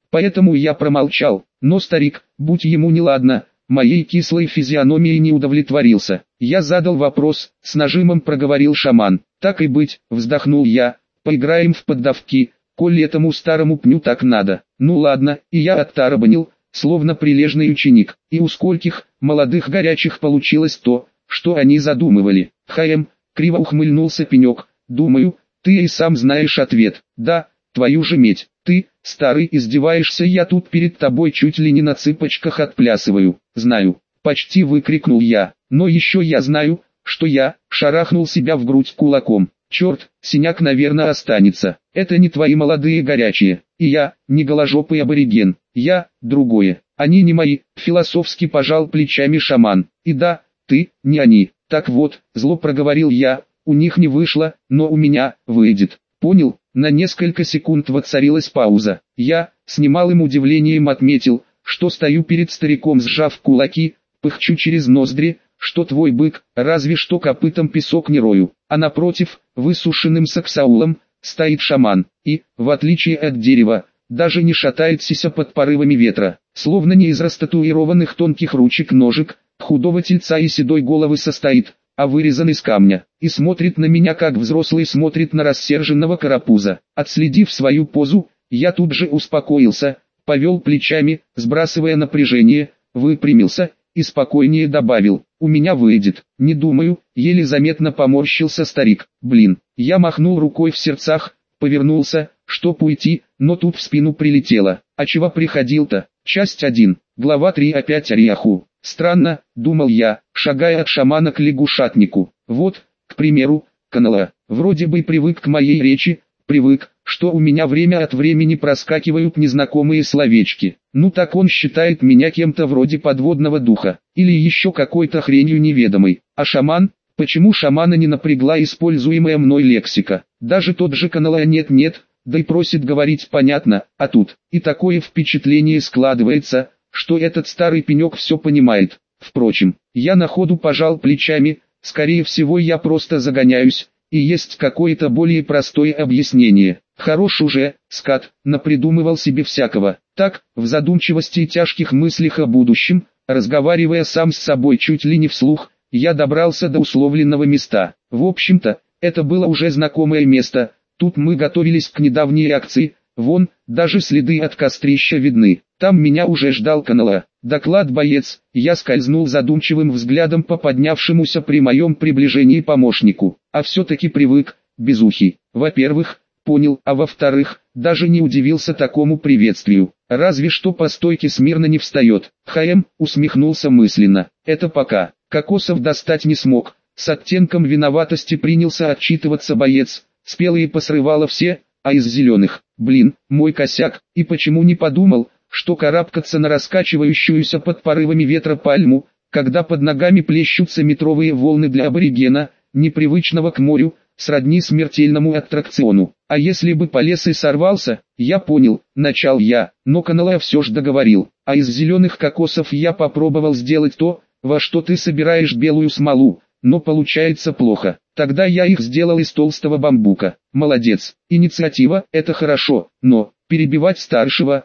Speaker 1: Поэтому я промолчал, но старик, будь ему неладно, моей кислой физиономией не удовлетворился. Я задал вопрос, с нажимом проговорил шаман. Так и быть, вздохнул я, поиграем в поддавки, коль этому старому пню так надо. Ну ладно, и я оттарабанил, словно прилежный ученик. И у скольких молодых горячих получилось то, что они задумывали. Криво ухмыльнулся пенек. Думаю, ты и сам знаешь ответ. Да, твою же медь. Ты, старый, издеваешься, я тут перед тобой чуть ли не на цыпочках отплясываю. Знаю, почти выкрикнул я. Но еще я знаю, что я шарахнул себя в грудь кулаком. Черт, синяк, наверное, останется. Это не твои молодые горячие. И я, не голожопый абориген. Я, другое. Они не мои, философски пожал плечами шаман. И да, ты, не они. Так вот, зло проговорил я, у них не вышло, но у меня выйдет. Понял? На несколько секунд воцарилась пауза. Я, с немалым удивлением отметил, что стою перед стариком, сжав кулаки, пыхчу через ноздри, что твой бык, разве что копытом песок не рою, а напротив, высушенным саксаулом, стоит шаман, и, в отличие от дерева, даже не шатается под порывами ветра, словно не из растатуированных тонких ручек-ножек, худого тельца и седой головы состоит, а вырезан из камня, и смотрит на меня, как взрослый смотрит на рассерженного карапуза. Отследив свою позу, я тут же успокоился, повел плечами, сбрасывая напряжение, выпрямился и спокойнее добавил: «У меня выйдет». «Не думаю», еле заметно поморщился старик. «Блин». Я махнул рукой в сердцах, повернулся, чтоб уйти, но тут в спину прилетело. «А чего приходил-то?» Часть 1, глава 3. Опять Ариаху. Странно, думал я, шагая от шамана к лягушатнику. Вот, к примеру, Канала, вроде бы привык к моей речи, привык, что у меня время от времени проскакивают незнакомые словечки. Ну так он считает меня кем-то вроде подводного духа, или еще какой-то хренью неведомой. А шаман? Почему шамана не напрягла используемая мной лексика? Даже тот же Канала нет-нет, да и просит говорить понятно, а тут и такое впечатление складывается, что этот старый пенек все понимает. Впрочем, я на ходу пожал плечами, скорее всего я просто загоняюсь, и есть какое-то более простое объяснение. Хорош уже, скат, напридумывал себе всякого. Так, в задумчивости и тяжких мыслях о будущем, разговаривая сам с собой чуть ли не вслух, я добрался до условленного места. В общем-то, это было уже знакомое место, тут мы готовились к недавней акции, вон, даже следы от кострища видны. Там меня уже ждал Канала. «Доклад, боец», я скользнул задумчивым взглядом по поднявшемуся при моем приближении помощнику. А все-таки привык, безухий. Во-первых, понял, а во-вторых, даже не удивился такому приветствию. Разве что по стойке смирно не встает. Усмехнулся мысленно. Это пока. Кокосов достать не смог. С оттенком виноватости принялся отчитываться боец. Спелые посрывало все, а из зеленых, блин, мой косяк, и почему не подумал, что карабкаться на раскачивающуюся под порывами ветра пальму, когда под ногами плещутся метровые волны для аборигена, непривычного к морю, сродни смертельному аттракциону. А если бы полез и сорвался, я понял, начал я, но Канала все ж договорил. А из зеленых кокосов я попробовал сделать то, во что ты собираешь белую смолу, но получается плохо. Тогда я их сделал из толстого бамбука. Молодец, инициатива, это хорошо, но перебивать старшего,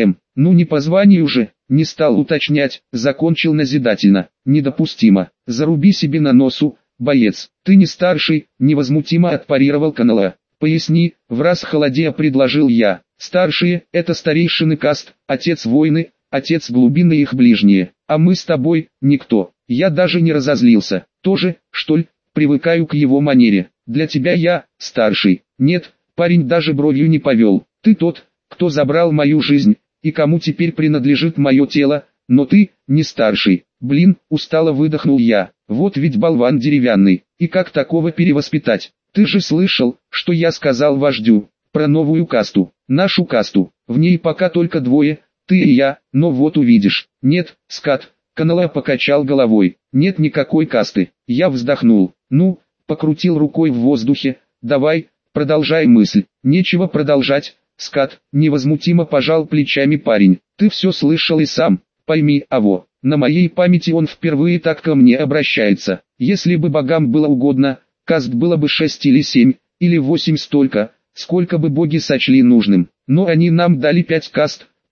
Speaker 1: ну не по званию же, не стал уточнять, закончил назидательно. Недопустимо, заруби себе на носу, боец, ты не старший, невозмутимо отпарировал Канала. Поясни, враз холодея предложил я. Старшие, это старейшины каст, отец войны, отец глубины их ближние, а мы с тобой, никто. Я даже не разозлился, тоже, что ли, привыкаю к его манере. Для тебя я, старший. Нет, парень даже бровью не повел. Ты тот, кто забрал мою жизнь, и кому теперь принадлежит мое тело, но ты, не старший. Блин, устало выдохнул я. Вот ведь болван деревянный, и как такого перевоспитать? Ты же слышал, что я сказал вождю, про новую касту, нашу касту. В ней пока только двое, ты и я, но вот увидишь. Нет, скат. Канала покачал головой. Нет никакой касты. Я вздохнул. Ну, покрутил рукой в воздухе. Давай, продолжай мысль. Нечего продолжать, скат. Невозмутимо пожал плечами парень. Ты все слышал и сам. Пойми, аво. На моей памяти он впервые так ко мне обращается. Если бы богам было угодно, каст было бы 6 или 7, или 8 столько, сколько бы боги сочли нужным. Но они нам дали 5 каст,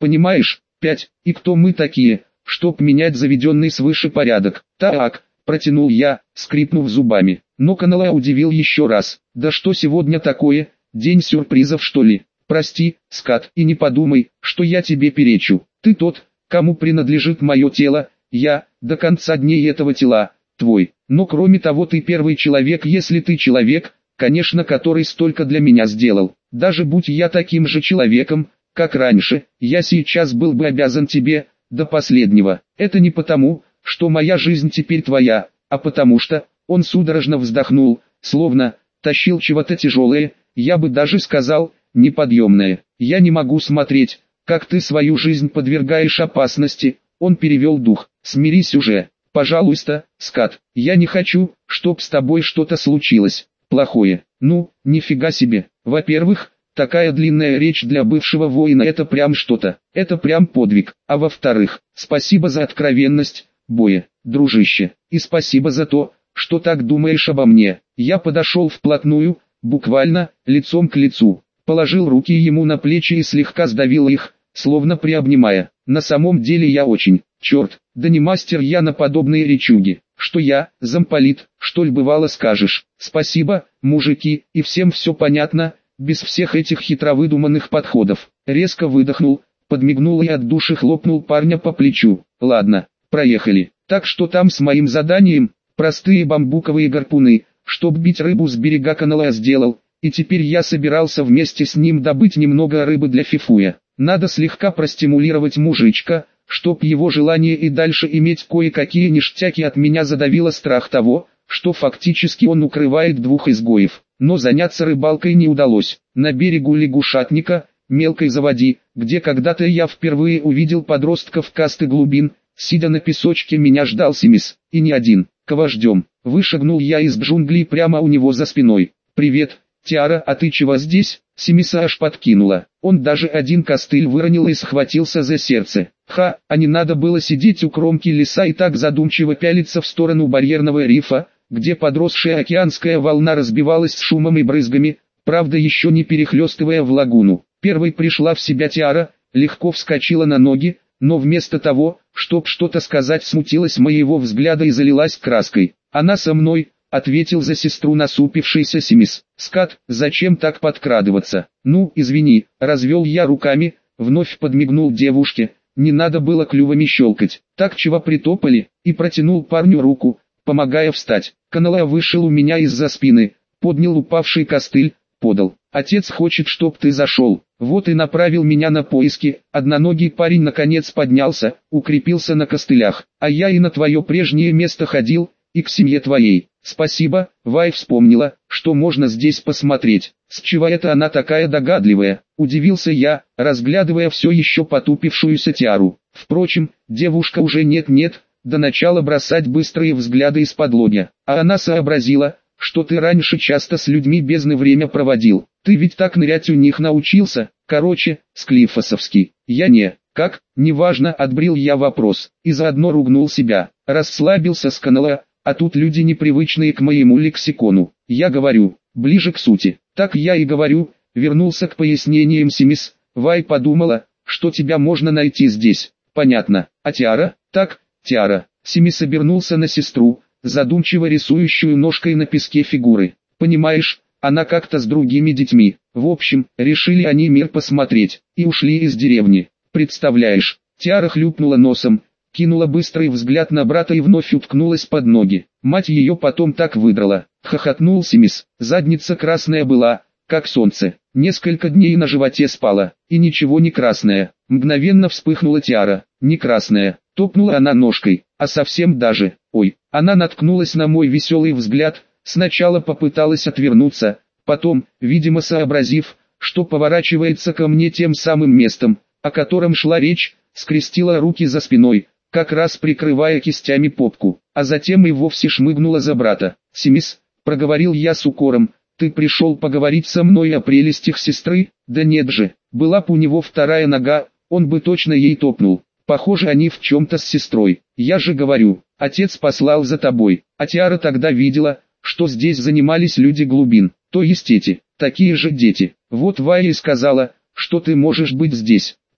Speaker 1: Понимаешь? 5. И кто мы такие, чтоб менять заведенный свыше порядок? Так, протянул я, скрипнув зубами. Но Канала удивил еще раз. Да что сегодня такое, день сюрпризов что ли? Прости, скат, и не подумай, что я тебе перечу. Ты тот, кому принадлежит мое тело, я, до конца дней этого тела, твой. Но кроме того ты первый человек, если ты человек, конечно, который столько для меня сделал. Даже будь я таким же человеком, как раньше, я сейчас был бы обязан тебе, до последнего. Это не потому, что моя жизнь теперь твоя, а потому что, он судорожно вздохнул, словно тащил чего-то тяжелое, я бы даже сказал, неподъемное. Я не могу смотреть, как ты свою жизнь подвергаешь опасности. Он перевел дух. Смирись уже, пожалуйста, скат. Я не хочу, чтоб с тобой что-то случилось плохое. Ну, нифига себе. Во-первых, такая длинная речь для бывшего воина — это прям что-то. Это прям подвиг. А во-вторых, спасибо за откровенность, Боя, дружище. И спасибо за то, что так думаешь обо мне. Я подошел вплотную, буквально, лицом к лицу. Положил руки ему на плечи и слегка сдавил их, словно приобнимая. На самом деле я очень, черт, да не мастер я на подобные речуги. Что я, замполит, что ли бывало скажешь. Спасибо, мужики, и всем все понятно, без всех этих хитровыдуманных подходов. Резко выдохнул, подмигнул и от души хлопнул парня по плечу. Ладно, проехали. Так что там с моим заданием? Простые бамбуковые гарпуны, чтоб бить рыбу с берега Канала сделал. И теперь я собирался вместе с ним добыть немного рыбы для Фифуя. Надо слегка простимулировать мужичка, чтоб его желание и дальше иметь кое-какие ништяки от меня задавило страх того, что фактически он укрывает двух изгоев. Но заняться рыбалкой не удалось. На берегу лягушатника, мелкой заводи, где когда-то я впервые увидел подростков касты глубин, сидя на песочке меня ждал Семис, и не один, к вождем. Вышагнул я из джунглей прямо у него за спиной. «Привет, Тиара, а ты чего здесь?» Семиса аж подкинула. Он даже один костыль выронил и схватился за сердце. Ха, а не надо было сидеть у кромки леса и так задумчиво пялиться в сторону барьерного рифа, где подросшая океанская волна разбивалась с шумом и брызгами, правда еще не перехлестывая в лагуну. Первой пришла в себя Тиара, легко вскочила на ноги, но вместо того, чтоб что-то сказать, смутилась моего взгляда и залилась краской. «Она со мной», — ответил за сестру насупившийся Семис. «Скат, зачем так подкрадываться?» «Ну, извини», — развел я руками, вновь подмигнул девушке, не надо было клювами щелкать. «Так чего притопали?» И протянул парню руку, помогая встать. Канала вышел у меня из-за спины, поднял упавший костыль, подал. «Отец хочет, чтоб ты зашел». Вот и направил меня на поиски. Одноногий парень наконец поднялся, укрепился на костылях. «А я и на твое прежнее место ходил, и к семье твоей». «Спасибо», Вай вспомнила, что можно здесь посмотреть. «С чего это она такая догадливая?» Удивился я, разглядывая все еще потупившуюся Тиару. Впрочем, девушка уже нет-нет, до начала бросать быстрые взгляды из-под лобья. А она сообразила, что ты раньше часто с людьми бездны время проводил. Ты ведь так нырять у них научился. Короче, склифосовский. Я не. Как? Неважно, отбрил я вопрос. И заодно ругнул себя. Расслабился с канала, а тут люди непривычные к моему лексикону. Я говорю, ближе к сути. Так я и говорю, вернулся к пояснениям Семис. Вай подумала, что тебя можно найти здесь. Понятно. А Тиара? Так, Тиара. Семис обернулся на сестру, задумчиво рисующую ножкой на песке фигуры. Понимаешь, она как-то с другими детьми. В общем, решили они мир посмотреть, и ушли из деревни. Представляешь, Тиара хлюпнула носом, кинула быстрый взгляд на брата и вновь уткнулась под ноги. Мать ее потом так выдрала. Хохотнул Семис. Задница красная была, как солнце. Несколько дней на животе спала, и ничего не красная. Мгновенно вспыхнула Тиара. Не красная. Топнула она ножкой, а совсем даже. Ой, она наткнулась на мой веселый взгляд, сначала попыталась отвернуться, потом, видимо сообразив, что поворачивается ко мне тем самым местом, о котором шла речь, скрестила руки за спиной, как раз прикрывая кистями попку, а затем и вовсе шмыгнула за брата. «Семис», — проговорил я с укором, — «ты пришел поговорить со мной о прелестях сестры?» «Да нет же, была б у него вторая нога, он бы точно ей топнул. Похоже, они в чем-то с сестрой. Я же говорю, отец послал за тобой». А Тиара тогда видела, что здесь занимались люди глубин, то есть эти, такие же дети. Вот Вая и сказала, что ты можешь быть здесь.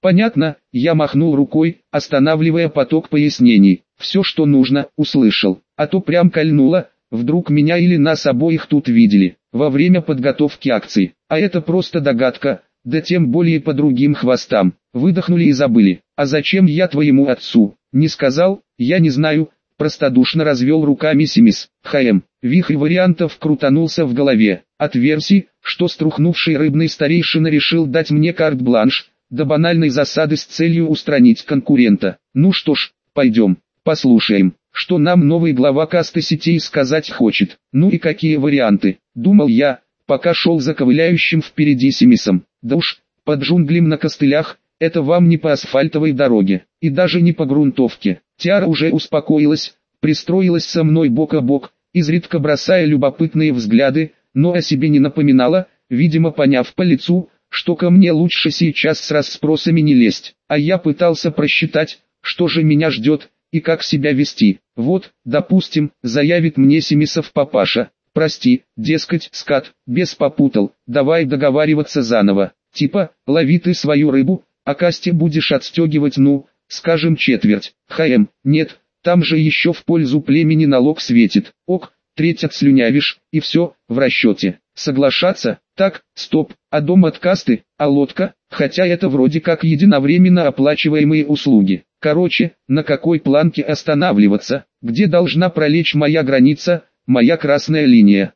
Speaker 1: Понятно, я махнул рукой, останавливая поток пояснений. Все, что нужно, услышал. А то прям кольнуло, вдруг меня или нас обоих тут видели, во время подготовки акции. А это просто догадка, да тем более по другим хвостам. Выдохнули и забыли. А зачем я твоему отцу? Не сказал, я не знаю. Простодушно развел руками Семис. Вихрь вариантов крутанулся в голове. От версий, что струхнувший рыбный старейшина решил дать мне карт-бланш, до банальной засады с целью устранить конкурента. Ну что ж, пойдем, послушаем, что нам новый глава касты сетей сказать хочет. Ну и какие варианты, думал я, пока шел за ковыляющим впереди Семисом. Да уж, под джунглем на костылях, это вам не по асфальтовой дороге, и даже не по грунтовке. Тиара уже успокоилась, пристроилась со мной бок о бок, изредка бросая любопытные взгляды, но о себе не напоминала, видимо поняв по лицу, что ко мне лучше сейчас с расспросами не лезть. А я пытался просчитать, что же меня ждет, и как себя вести. Вот, допустим, заявит мне Семисов папаша: прости, дескать, скат, бес попутал, давай договариваться заново. Типа, лови ты свою рыбу, а касте будешь отстегивать, ну, скажем, четверть. Нет, там же еще в пользу племени налог светит. Ок, треть отслюнявишь, и все, в расчете. Соглашаться? Так, стоп, а дом от касты, а лодка? Хотя это вроде как единовременно оплачиваемые услуги. Короче, на какой планке останавливаться? Где должна пролечь моя граница, моя красная линия?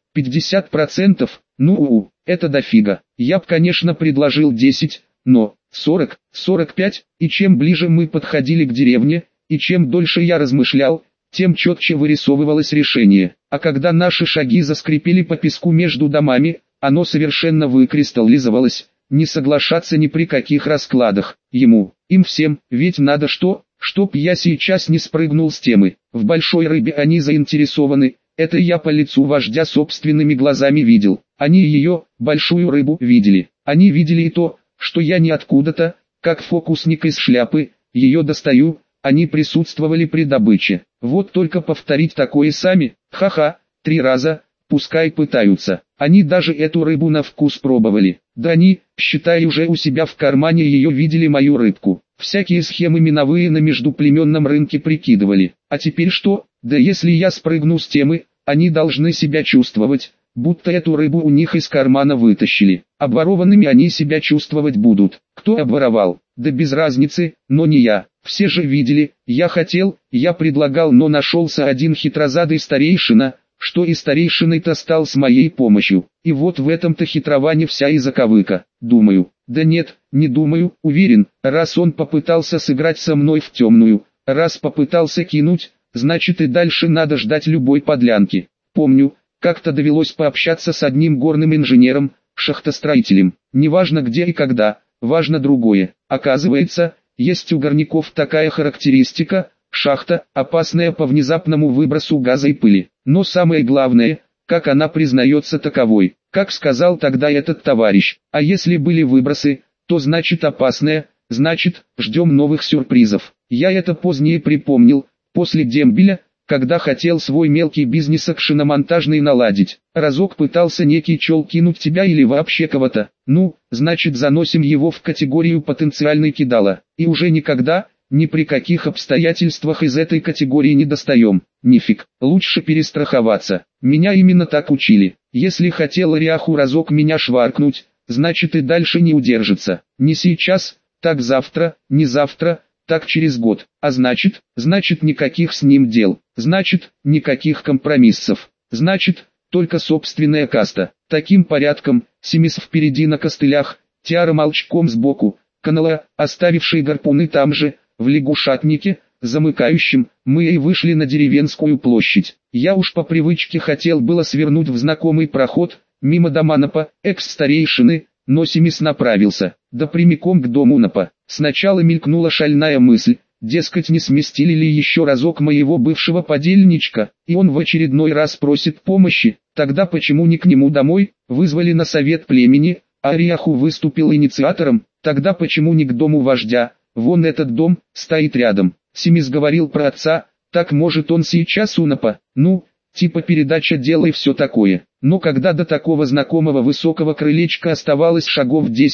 Speaker 1: 50%? Ну, это дофига. Я б, конечно, предложил 10, но 40, 45, и чем ближе мы подходили к деревне, и чем дольше я размышлял, тем четче вырисовывалось решение. А когда наши шаги заскрипели по песку между домами, оно совершенно выкристаллизовалось: не соглашаться ни при каких раскладах. Ему, им всем, ведь надо что, чтоб я сейчас не спрыгнул с темы. В большой рыбе они заинтересованы, это я по лицу вождя собственными глазами видел. Они ее, большую рыбу, видели. Они видели и то, что я не откуда-то, как фокусник из шляпы, ее достаю. Они присутствовали при добыче. Вот только повторить такое сами, ха-ха, 3 раза, пускай пытаются. Они даже эту рыбу на вкус пробовали. Да они, считай, уже у себя в кармане ее видели, мою рыбку. Всякие схемы миновые на междуплеменном рынке прикидывали. А теперь что? Да если я спрыгну с темы, они должны себя чувствовать, будто эту рыбу у них из кармана вытащили. Обворованными они себя чувствовать будут. Кто обворовал? Да без разницы, но не я. Все же видели, я хотел, я предлагал, но нашелся один хитрозадый старейшина, что и старейшиной-то стал с моей помощью. И вот в этом-то хитроване вся и заковыка. Думаю, да нет, не думаю, уверен, раз он попытался сыграть со мной в темную, раз попытался кинуть, значит и дальше надо ждать любой подлянки. Помню, как-то довелось пообщаться с одним горным инженером, шахтостроителем. Неважно где и когда, важно другое. Оказывается, есть у горняков такая характеристика: шахта, опасная по внезапному выбросу газа и пыли. Но самое главное, как она признается таковой. Как сказал тогда этот товарищ: а если были выбросы, то значит опасная, значит, ждем новых сюрпризов. Я это позднее припомнил, после дембеля, когда хотел свой мелкий бизнесок шиномонтажный наладить. Разок пытался некий чел кинуть тебя или вообще кого-то. Ну, значит, заносим его в категорию потенциальный кидала. И уже никогда, ни при каких обстоятельствах из этой категории не достаем. Нифиг, лучше перестраховаться. Меня именно так учили. Если хотел ряху разок меня шваркнуть, значит и дальше не удержится. Не сейчас, так завтра, не завтра, так через год. А значит никаких с ним дел. Значит, никаких компромиссов. Значит, только собственная каста. Таким порядком, Семис впереди на костылях, Тиара молчком сбоку, Канала, оставивший гарпуны там же, в лягушатнике, замыкающим, мы и вышли на деревенскую площадь. Я уж по привычке хотел было свернуть в знакомый проход, мимо дома Напа, экс-старейшины, но Семис направился, да прямиком к дому Напа. Сначала мелькнула шальная мысль, дескать, не сместили ли еще разок моего бывшего подельничка, и он в очередной раз просит помощи, тогда почему не к нему домой, вызвали на совет племени, а Ариаху выступил инициатором, тогда почему не к дому вождя, вон этот дом, стоит рядом. Семис говорил про отца, так может он сейчас у Напа, ну, типа передача дела и все такое. Но когда до такого знакомого высокого крылечка оставалось шагов 10,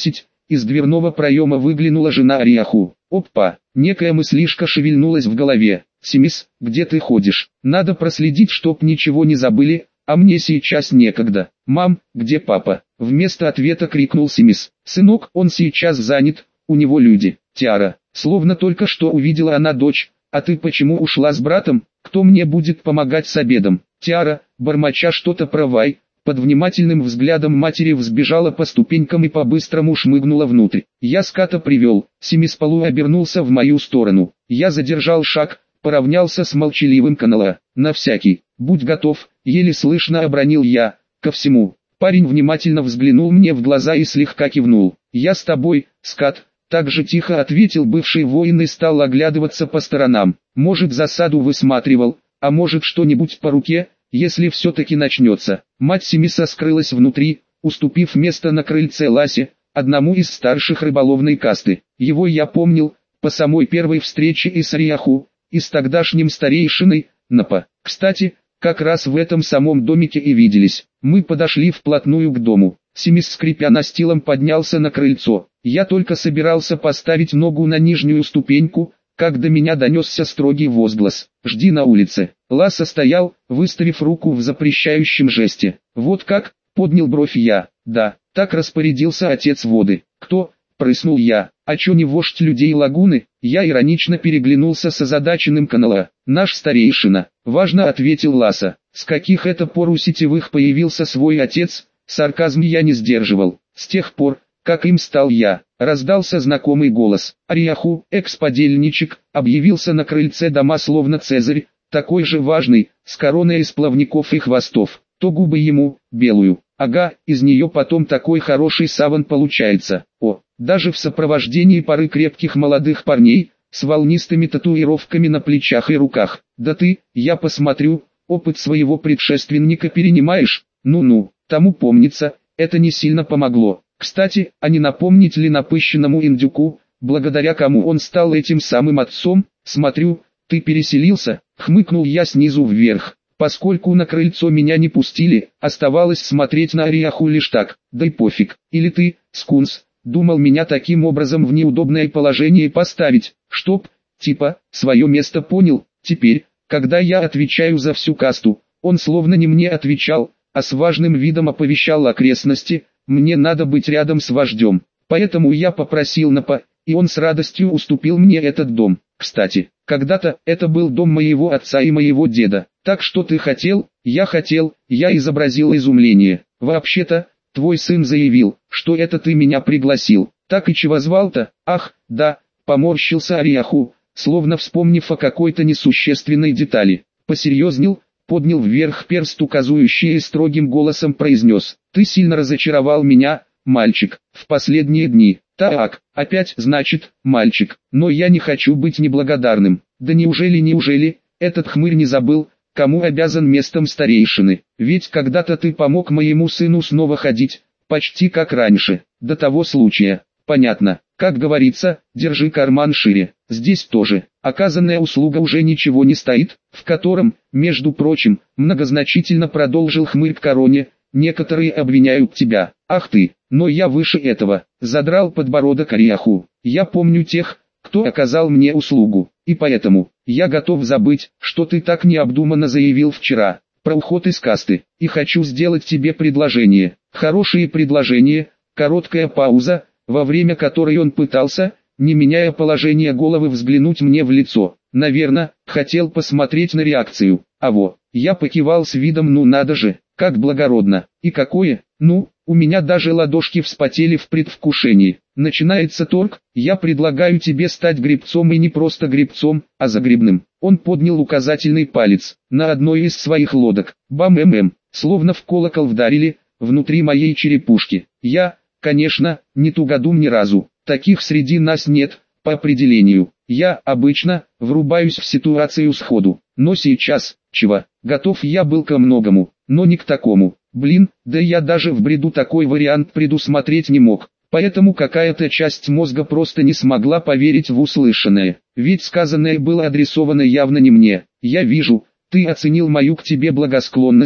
Speaker 1: из дверного проема выглянула жена Ариаху. Опа, некая мыслишка шевельнулась в голове. Семис, где ты ходишь? Надо проследить, чтоб ничего не забыли, а мне сейчас некогда. Мам, где папа? Вместо ответа крикнул Семис. Сынок, он сейчас занят, у него люди. Тиара, словно только что увидела она дочь. А ты почему ушла с братом? Кто мне будет помогать с обедом? Тиара, бормоча что-то про Вай, под внимательным взглядом матери взбежала по ступенькам и по-быстрому шмыгнула внутрь. Я ската привел. Семис полу обернулся в мою сторону. Я задержал шаг, поравнялся с молчаливым Канала. На всякий, будь готов, еле слышно обронил я. Ко всему. Парень внимательно взглянул мне в глаза и слегка кивнул. Я с тобой, скат. Так же тихо ответил бывший воин и стал оглядываться по сторонам. Может, засаду высматривал, а может, что-нибудь по руке, если все-таки начнется. Мать Семиса скрылась внутри, уступив место на крыльце Ласе, одному из старших рыболовной касты. Его я помнил, по самой первой встрече и с Ариаху, и с тогдашним старейшиной, Напа. Кстати, как раз в этом самом домике и виделись. Мы подошли вплотную к дому. Семис, скрипя настилом, поднялся на крыльцо. Я только собирался поставить ногу на нижнюю ступеньку, как до меня донесся строгий возглас. «Жди на улице». Ласса стоял, выставив руку в запрещающем жесте. «Вот как?» — поднял бровь я. «Да, так распорядился отец воды». «Кто?» — прыснул я. «А чё не вождь людей лагуны?» Я иронично переглянулся с озадаченным Канала. «Наш старейшина», — важно ответил Ласса. «С каких это пор у сетевых появился свой отец?» Сарказм я не сдерживал. С тех пор, как им стал я, раздался знакомый голос. Ариаху, экс-подельничек, объявился на крыльце дома словно Цезарь, такой же важный, с короной из плавников и хвостов. То губы ему, белую. Ага, из нее потом такой хороший саван получается. О, даже в сопровождении пары крепких молодых парней, с волнистыми татуировками на плечах и руках. Да ты, я посмотрю, опыт своего предшественника перенимаешь? Ну-ну. Тому помнится, это не сильно помогло. Кстати, а не напомнить ли напыщенному индюку, благодаря кому он стал этим самым отцом? Смотрю, ты переселился, хмыкнул я снизу вверх. Поскольку на крыльцо меня не пустили, оставалось смотреть на Ариаху лишь так. Да и пофиг. Или ты, скунс, думал меня таким образом в неудобное положение поставить, чтоб, типа, свое место понял. Теперь, когда я отвечаю за всю касту, он словно не мне отвечал, а с важным видом оповещал окрестности, мне надо быть рядом с вождем. Поэтому я попросил Напа, и он с радостью уступил мне этот дом. Кстати, когда-то это был дом моего отца и моего деда. Так что ты хотел? Я изобразил изумление. Вообще-то, твой сын заявил, что это ты меня пригласил. Так и чего звал-то? Ах, да, поморщился Ариаху, словно вспомнив о какой-то несущественной детали. Посерьезнел, поднял вверх перст указующий и строгим голосом произнес: «Ты сильно разочаровал меня, мальчик, в последние дни». «Так, опять, значит, мальчик, но я не хочу быть неблагодарным». «Да неужели, этот хмырь не забыл, кому обязан местом старейшины? Ведь когда-то ты помог моему сыну снова ходить, почти как раньше, до того случая». «Понятно. Как говорится, держи карман шире. Здесь тоже. Оказанная услуга уже ничего не стоит, в котором, между прочим, многозначительно продолжил хмырь к короне, некоторые обвиняют тебя. Ах ты, но я выше этого», задрал подбородок Ариаху. «Я помню тех, кто оказал мне услугу, и поэтому, я готов забыть, что ты так необдуманно заявил вчера, про уход из касты, и хочу сделать тебе предложение». Хорошее предложение, короткая пауза, во время которой он пытался, не меняя положение головы, взглянуть мне в лицо. Наверное, хотел посмотреть на реакцию. Я покивал с видом: ну надо же, как благородно. И какое? Ну, у меня даже ладошки вспотели в предвкушении. Начинается торг, я предлагаю тебе стать гребцом, и не просто гребцом, а загребным. Он поднял указательный палец на одной из своих лодок. Бам-эм-эм, словно в колокол вдарили, внутри моей черепушки. Я, конечно, не тугодум ни разу. Таких среди нас нет, по определению. Я, обычно, врубаюсь в ситуацию сходу. Но сейчас, готов я был ко многому, но не к такому. Блин, да я даже в бреду такой вариант предусмотреть не мог. Поэтому какая-то часть мозга просто не смогла поверить в услышанное. Ведь сказанное было адресовано явно не мне. Я вижу, ты оценил мою к тебе благосклонность,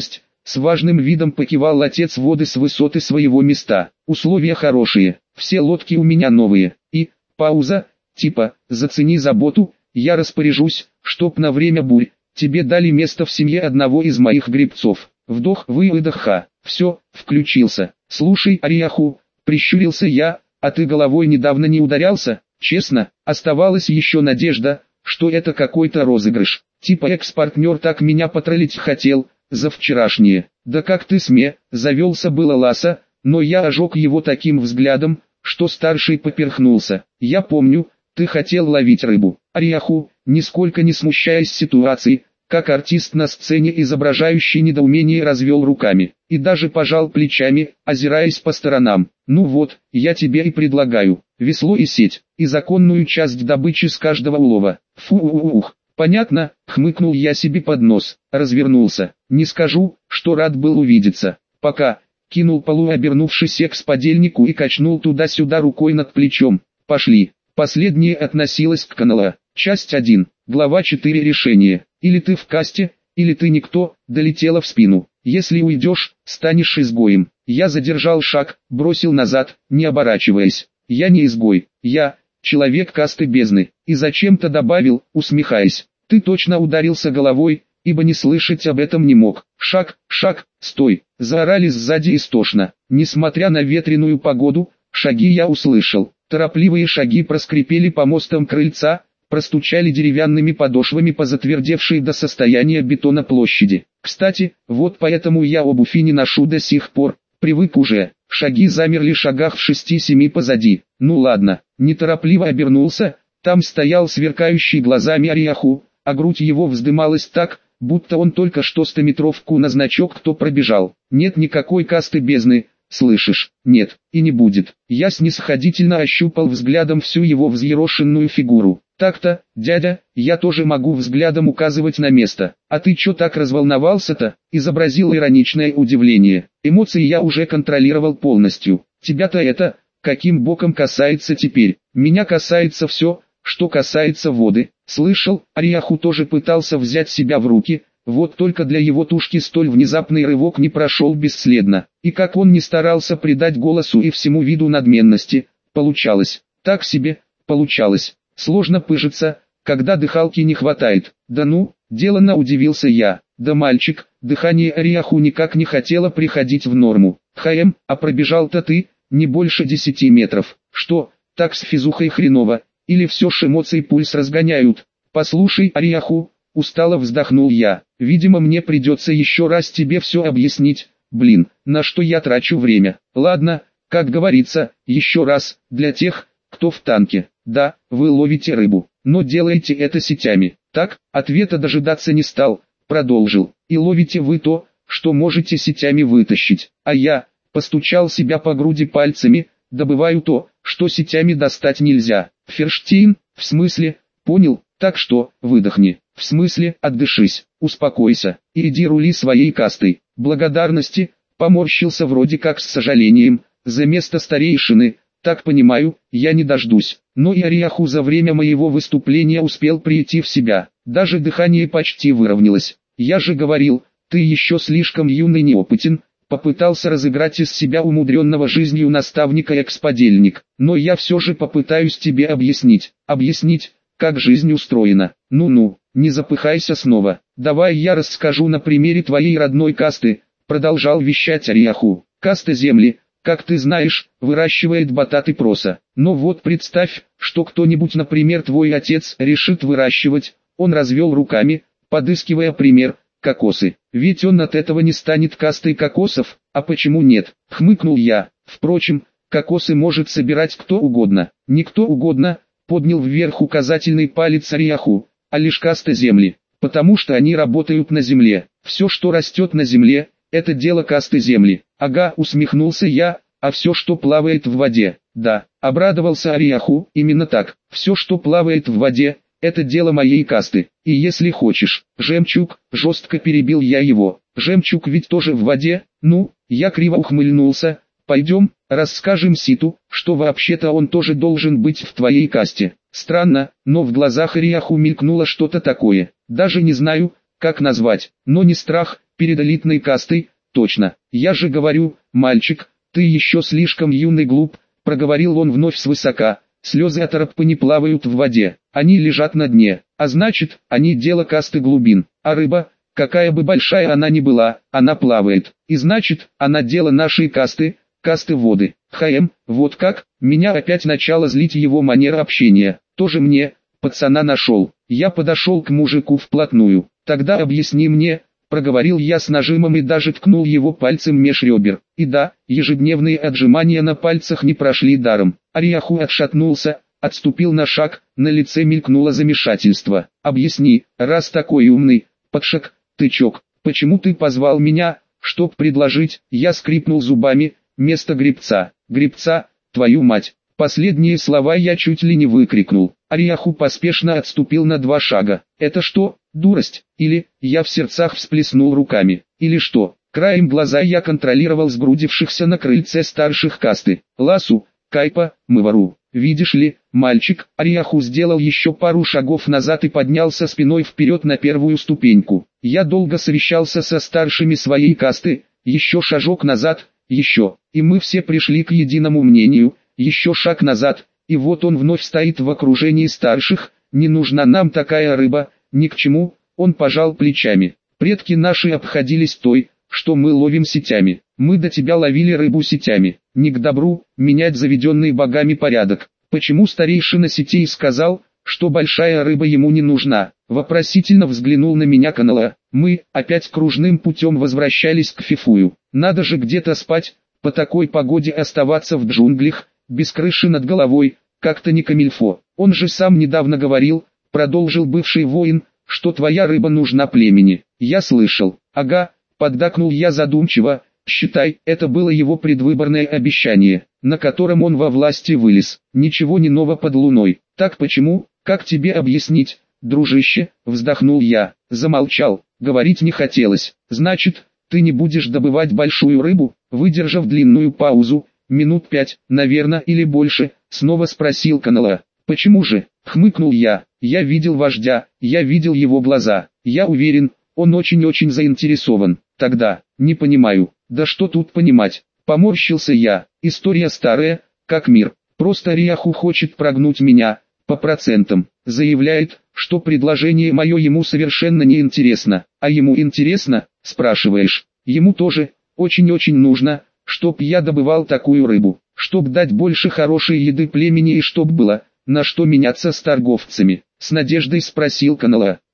Speaker 1: с важным видом покивал отец воды с высоты своего места. Условия хорошие, все лодки у меня новые. И, пауза, типа, зацени заботу, я распоряжусь, чтоб на время бурь, тебе дали место в семье одного из моих гребцов. Вдох-выдох, ха, все, включился. Слушай, Арияху, прищурился я, а ты головой недавно не ударялся? Честно, оставалась еще надежда, что это какой-то розыгрыш. Типа экс-партнер так меня потроллить хотел, за вчерашнее. Да как ты завелся было Ласа, но я ожег его таким взглядом, что старший поперхнулся. Я помню, ты хотел ловить рыбу. Арияху, нисколько не смущаясь ситуации, как артист на сцене, изображающий недоумение, развел руками и даже пожал плечами, озираясь по сторонам. Ну вот, я тебе и предлагаю весло и сеть, и законную часть добычи с каждого улова. Фу-ух. Понятно, хмыкнул я себе под нос, развернулся. Не скажу, что рад был увидеться. Пока, кинул полуобернувшись к подельнику и качнул туда-сюда рукой над плечом. Пошли. Последнее относилось к КНЛ. Часть 1, глава 4. Решение. Или ты в касте, или ты никто, долетело в спину. Если уйдешь, станешь изгоем. Я задержал шаг, бросил назад, не оборачиваясь. Я не изгой, я человек касты бездны. И зачем-то добавил, усмехаясь. Ты точно ударился головой, ибо не слышать об этом не мог. Шаг, стой, заорали сзади истошно. Несмотря на ветреную погоду, шаги я услышал. Торопливые шаги проскрипели по мостам крыльца, простучали деревянными подошвами по затвердевшей до состояния бетона площади. Кстати, вот поэтому я обувь не ношу до сих пор, привык уже. Шаги замерли шагах в 6-7 позади. Ну ладно, неторопливо обернулся, там стоял сверкающий глазами Арияху, а грудь его вздымалась так, будто он только что 100-метровку на значок кто пробежал. Нет никакой касты бездны, слышишь? Нет, и не будет. Я снисходительно ощупал взглядом всю его взъерошенную фигуру. Так-то, дядя, я тоже могу взглядом указывать на место. А ты чё так разволновался-то? Изобразил ироничное удивление. Эмоции я уже контролировал полностью. Тебя-то это, каким боком касается теперь? Меня касается все, что касается воды. Слышал, Арияху тоже пытался взять себя в руки, вот только для его тушки столь внезапный рывок не прошел бесследно. И как он ни старался придать голосу и всему виду надменности, получалось. Так себе, получалось. Сложно пыжиться, когда дыхалки не хватает. Да ну, деланно удивился я. Да мальчик, дыхание Арияху никак не хотело приходить в норму. А пробежал-то ты, не больше 10 метров. Что, так с физухой хреново? Или все ж эмоции пульс разгоняют? Послушай, Арияху, устало вздохнул я. Видимо, мне придется еще раз тебе все объяснить. Блин, на что я трачу время? Ладно, как говорится, еще раз, для тех, кто в танке. Да, вы ловите рыбу, но делаете это сетями. Так, ответа дожидаться не стал, продолжил. И ловите вы то, что можете сетями вытащить. А я, постучал себя по груди пальцами, добываю то, что сетями достать нельзя. Ферштейн, в смысле, понял, так что, выдохни. В смысле, отдышись, успокойся, и иди рули своей кастой. Благодарности, поморщился вроде как с сожалением, за место старейшины. Так понимаю, я не дождусь. Но и Арияху за время моего выступления успел прийти в себя. Даже дыхание почти выровнялось. Я же говорил, ты еще слишком юный и неопытен. Попытался разыграть из себя умудренного жизнью наставника экс-подельник. Но я все же попытаюсь тебе объяснить. Объяснить, как жизнь устроена. Ну-ну, не запыхайся снова. Давай я расскажу на примере твоей родной касты. Продолжал вещать Арияху. Каста земли, как ты знаешь, выращивает батат и проса. Но вот представь, что кто-нибудь, например твой отец, решит выращивать, он развел руками, подыскивая пример, кокосы. Ведь он от этого не станет кастой кокосов, а почему нет? Хмыкнул я. Впрочем, кокосы может собирать кто угодно. Не кто угодно, поднял вверх указательный палец Арияху, а лишь каста земли. Потому что они работают на земле. Все, что растет на земле, это дело касты земли. Ага, усмехнулся я, а все, что плавает в воде, да, обрадовался Арияху, именно так. Все, что плавает в воде, это дело моей касты. И если хочешь, жемчуг, жестко перебил я его. Жемчуг ведь тоже в воде. Ну, я криво ухмыльнулся. Пойдем, расскажем Ситу, что вообще-то он тоже должен быть в твоей касте. Странно, но в глазах Арияху мелькнуло что-то такое. Даже не знаю, как назвать, но не страх перед элитной кастой, точно, я же говорю, мальчик, ты еще слишком юный глуп, проговорил он вновь свысока. Слезы оторопа не плавают в воде, они лежат на дне, а значит, они дело касты глубин, а рыба, какая бы большая она ни была, она плавает, и значит, она дело нашей касты, касты воды. Вот как, меня опять начала злить его манера общения, тоже мне, пацана нашел. Я подошел к мужику вплотную, тогда объясни мне, проговорил я с нажимом и даже ткнул его пальцем меж ребер. И да, ежедневные отжимания на пальцах не прошли даром. Арияху отшатнулся, отступил на шаг, на лице мелькнуло замешательство. Объясни, раз такой умный, подшаг, тычок, почему ты позвал меня, чтоб предложить, я скрипнул зубами, место гребца, твою мать. Последние слова я чуть ли не выкрикнул. Арияху поспешно отступил на 2 шага. Это что, дурость? Или, я в сердцах всплеснул руками. Или что? Краем глаза я контролировал сгрудившихся на крыльце старших касты. Ласу, Кайпа, Мывару. Видишь ли, мальчик, Арияху сделал еще пару шагов назад и поднялся спиной вперед на первую ступеньку. Я долго совещался со старшими своей касты, еще шажок назад, еще, и мы все пришли к единому мнению, еще шаг назад, и вот он вновь стоит в окружении старших, не нужна нам такая рыба, ни к чему, он пожал плечами. Предки наши обходились той, что мы ловим сетями, мы до тебя ловили рыбу сетями, не к добру, менять заведенный богами порядок. Почему старейшина сетей сказал, что большая рыба ему не нужна? Вопросительно взглянул на меня Канала. Мы опять кружным путем возвращались к Фифую. Надо же где-то спать, по такой погоде оставаться в джунглях, без крыши над головой, как-то не камильфо. Он же сам недавно говорил, продолжил бывший воин, что твоя рыба нужна племени. Я слышал. Ага, поддакнул я задумчиво, считай, это было его предвыборное обещание, на котором он во власти вылез. Ничего не ново под луной. Так почему, как тебе объяснить, дружище, вздохнул я, замолчал, говорить не хотелось. Значит, ты не будешь добывать большую рыбу? Выдержав длинную паузу, минут 5, наверное, или больше, снова спросил Канала. Почему же? Хмыкнул я видел вождя, я видел его глаза, я уверен, он очень-очень заинтересован. Тогда, не понимаю, да что тут понимать, поморщился я, история старая, как мир, просто Арияху хочет прогнуть меня, по процентам, заявляет, что предложение мое ему совершенно не интересно, а ему интересно, спрашиваешь, ему тоже, очень-очень нужно, чтоб я добывал такую рыбу, чтоб дать больше хорошей еды племени и чтоб было, на что меняться с торговцами, с надеждой спросил Канала.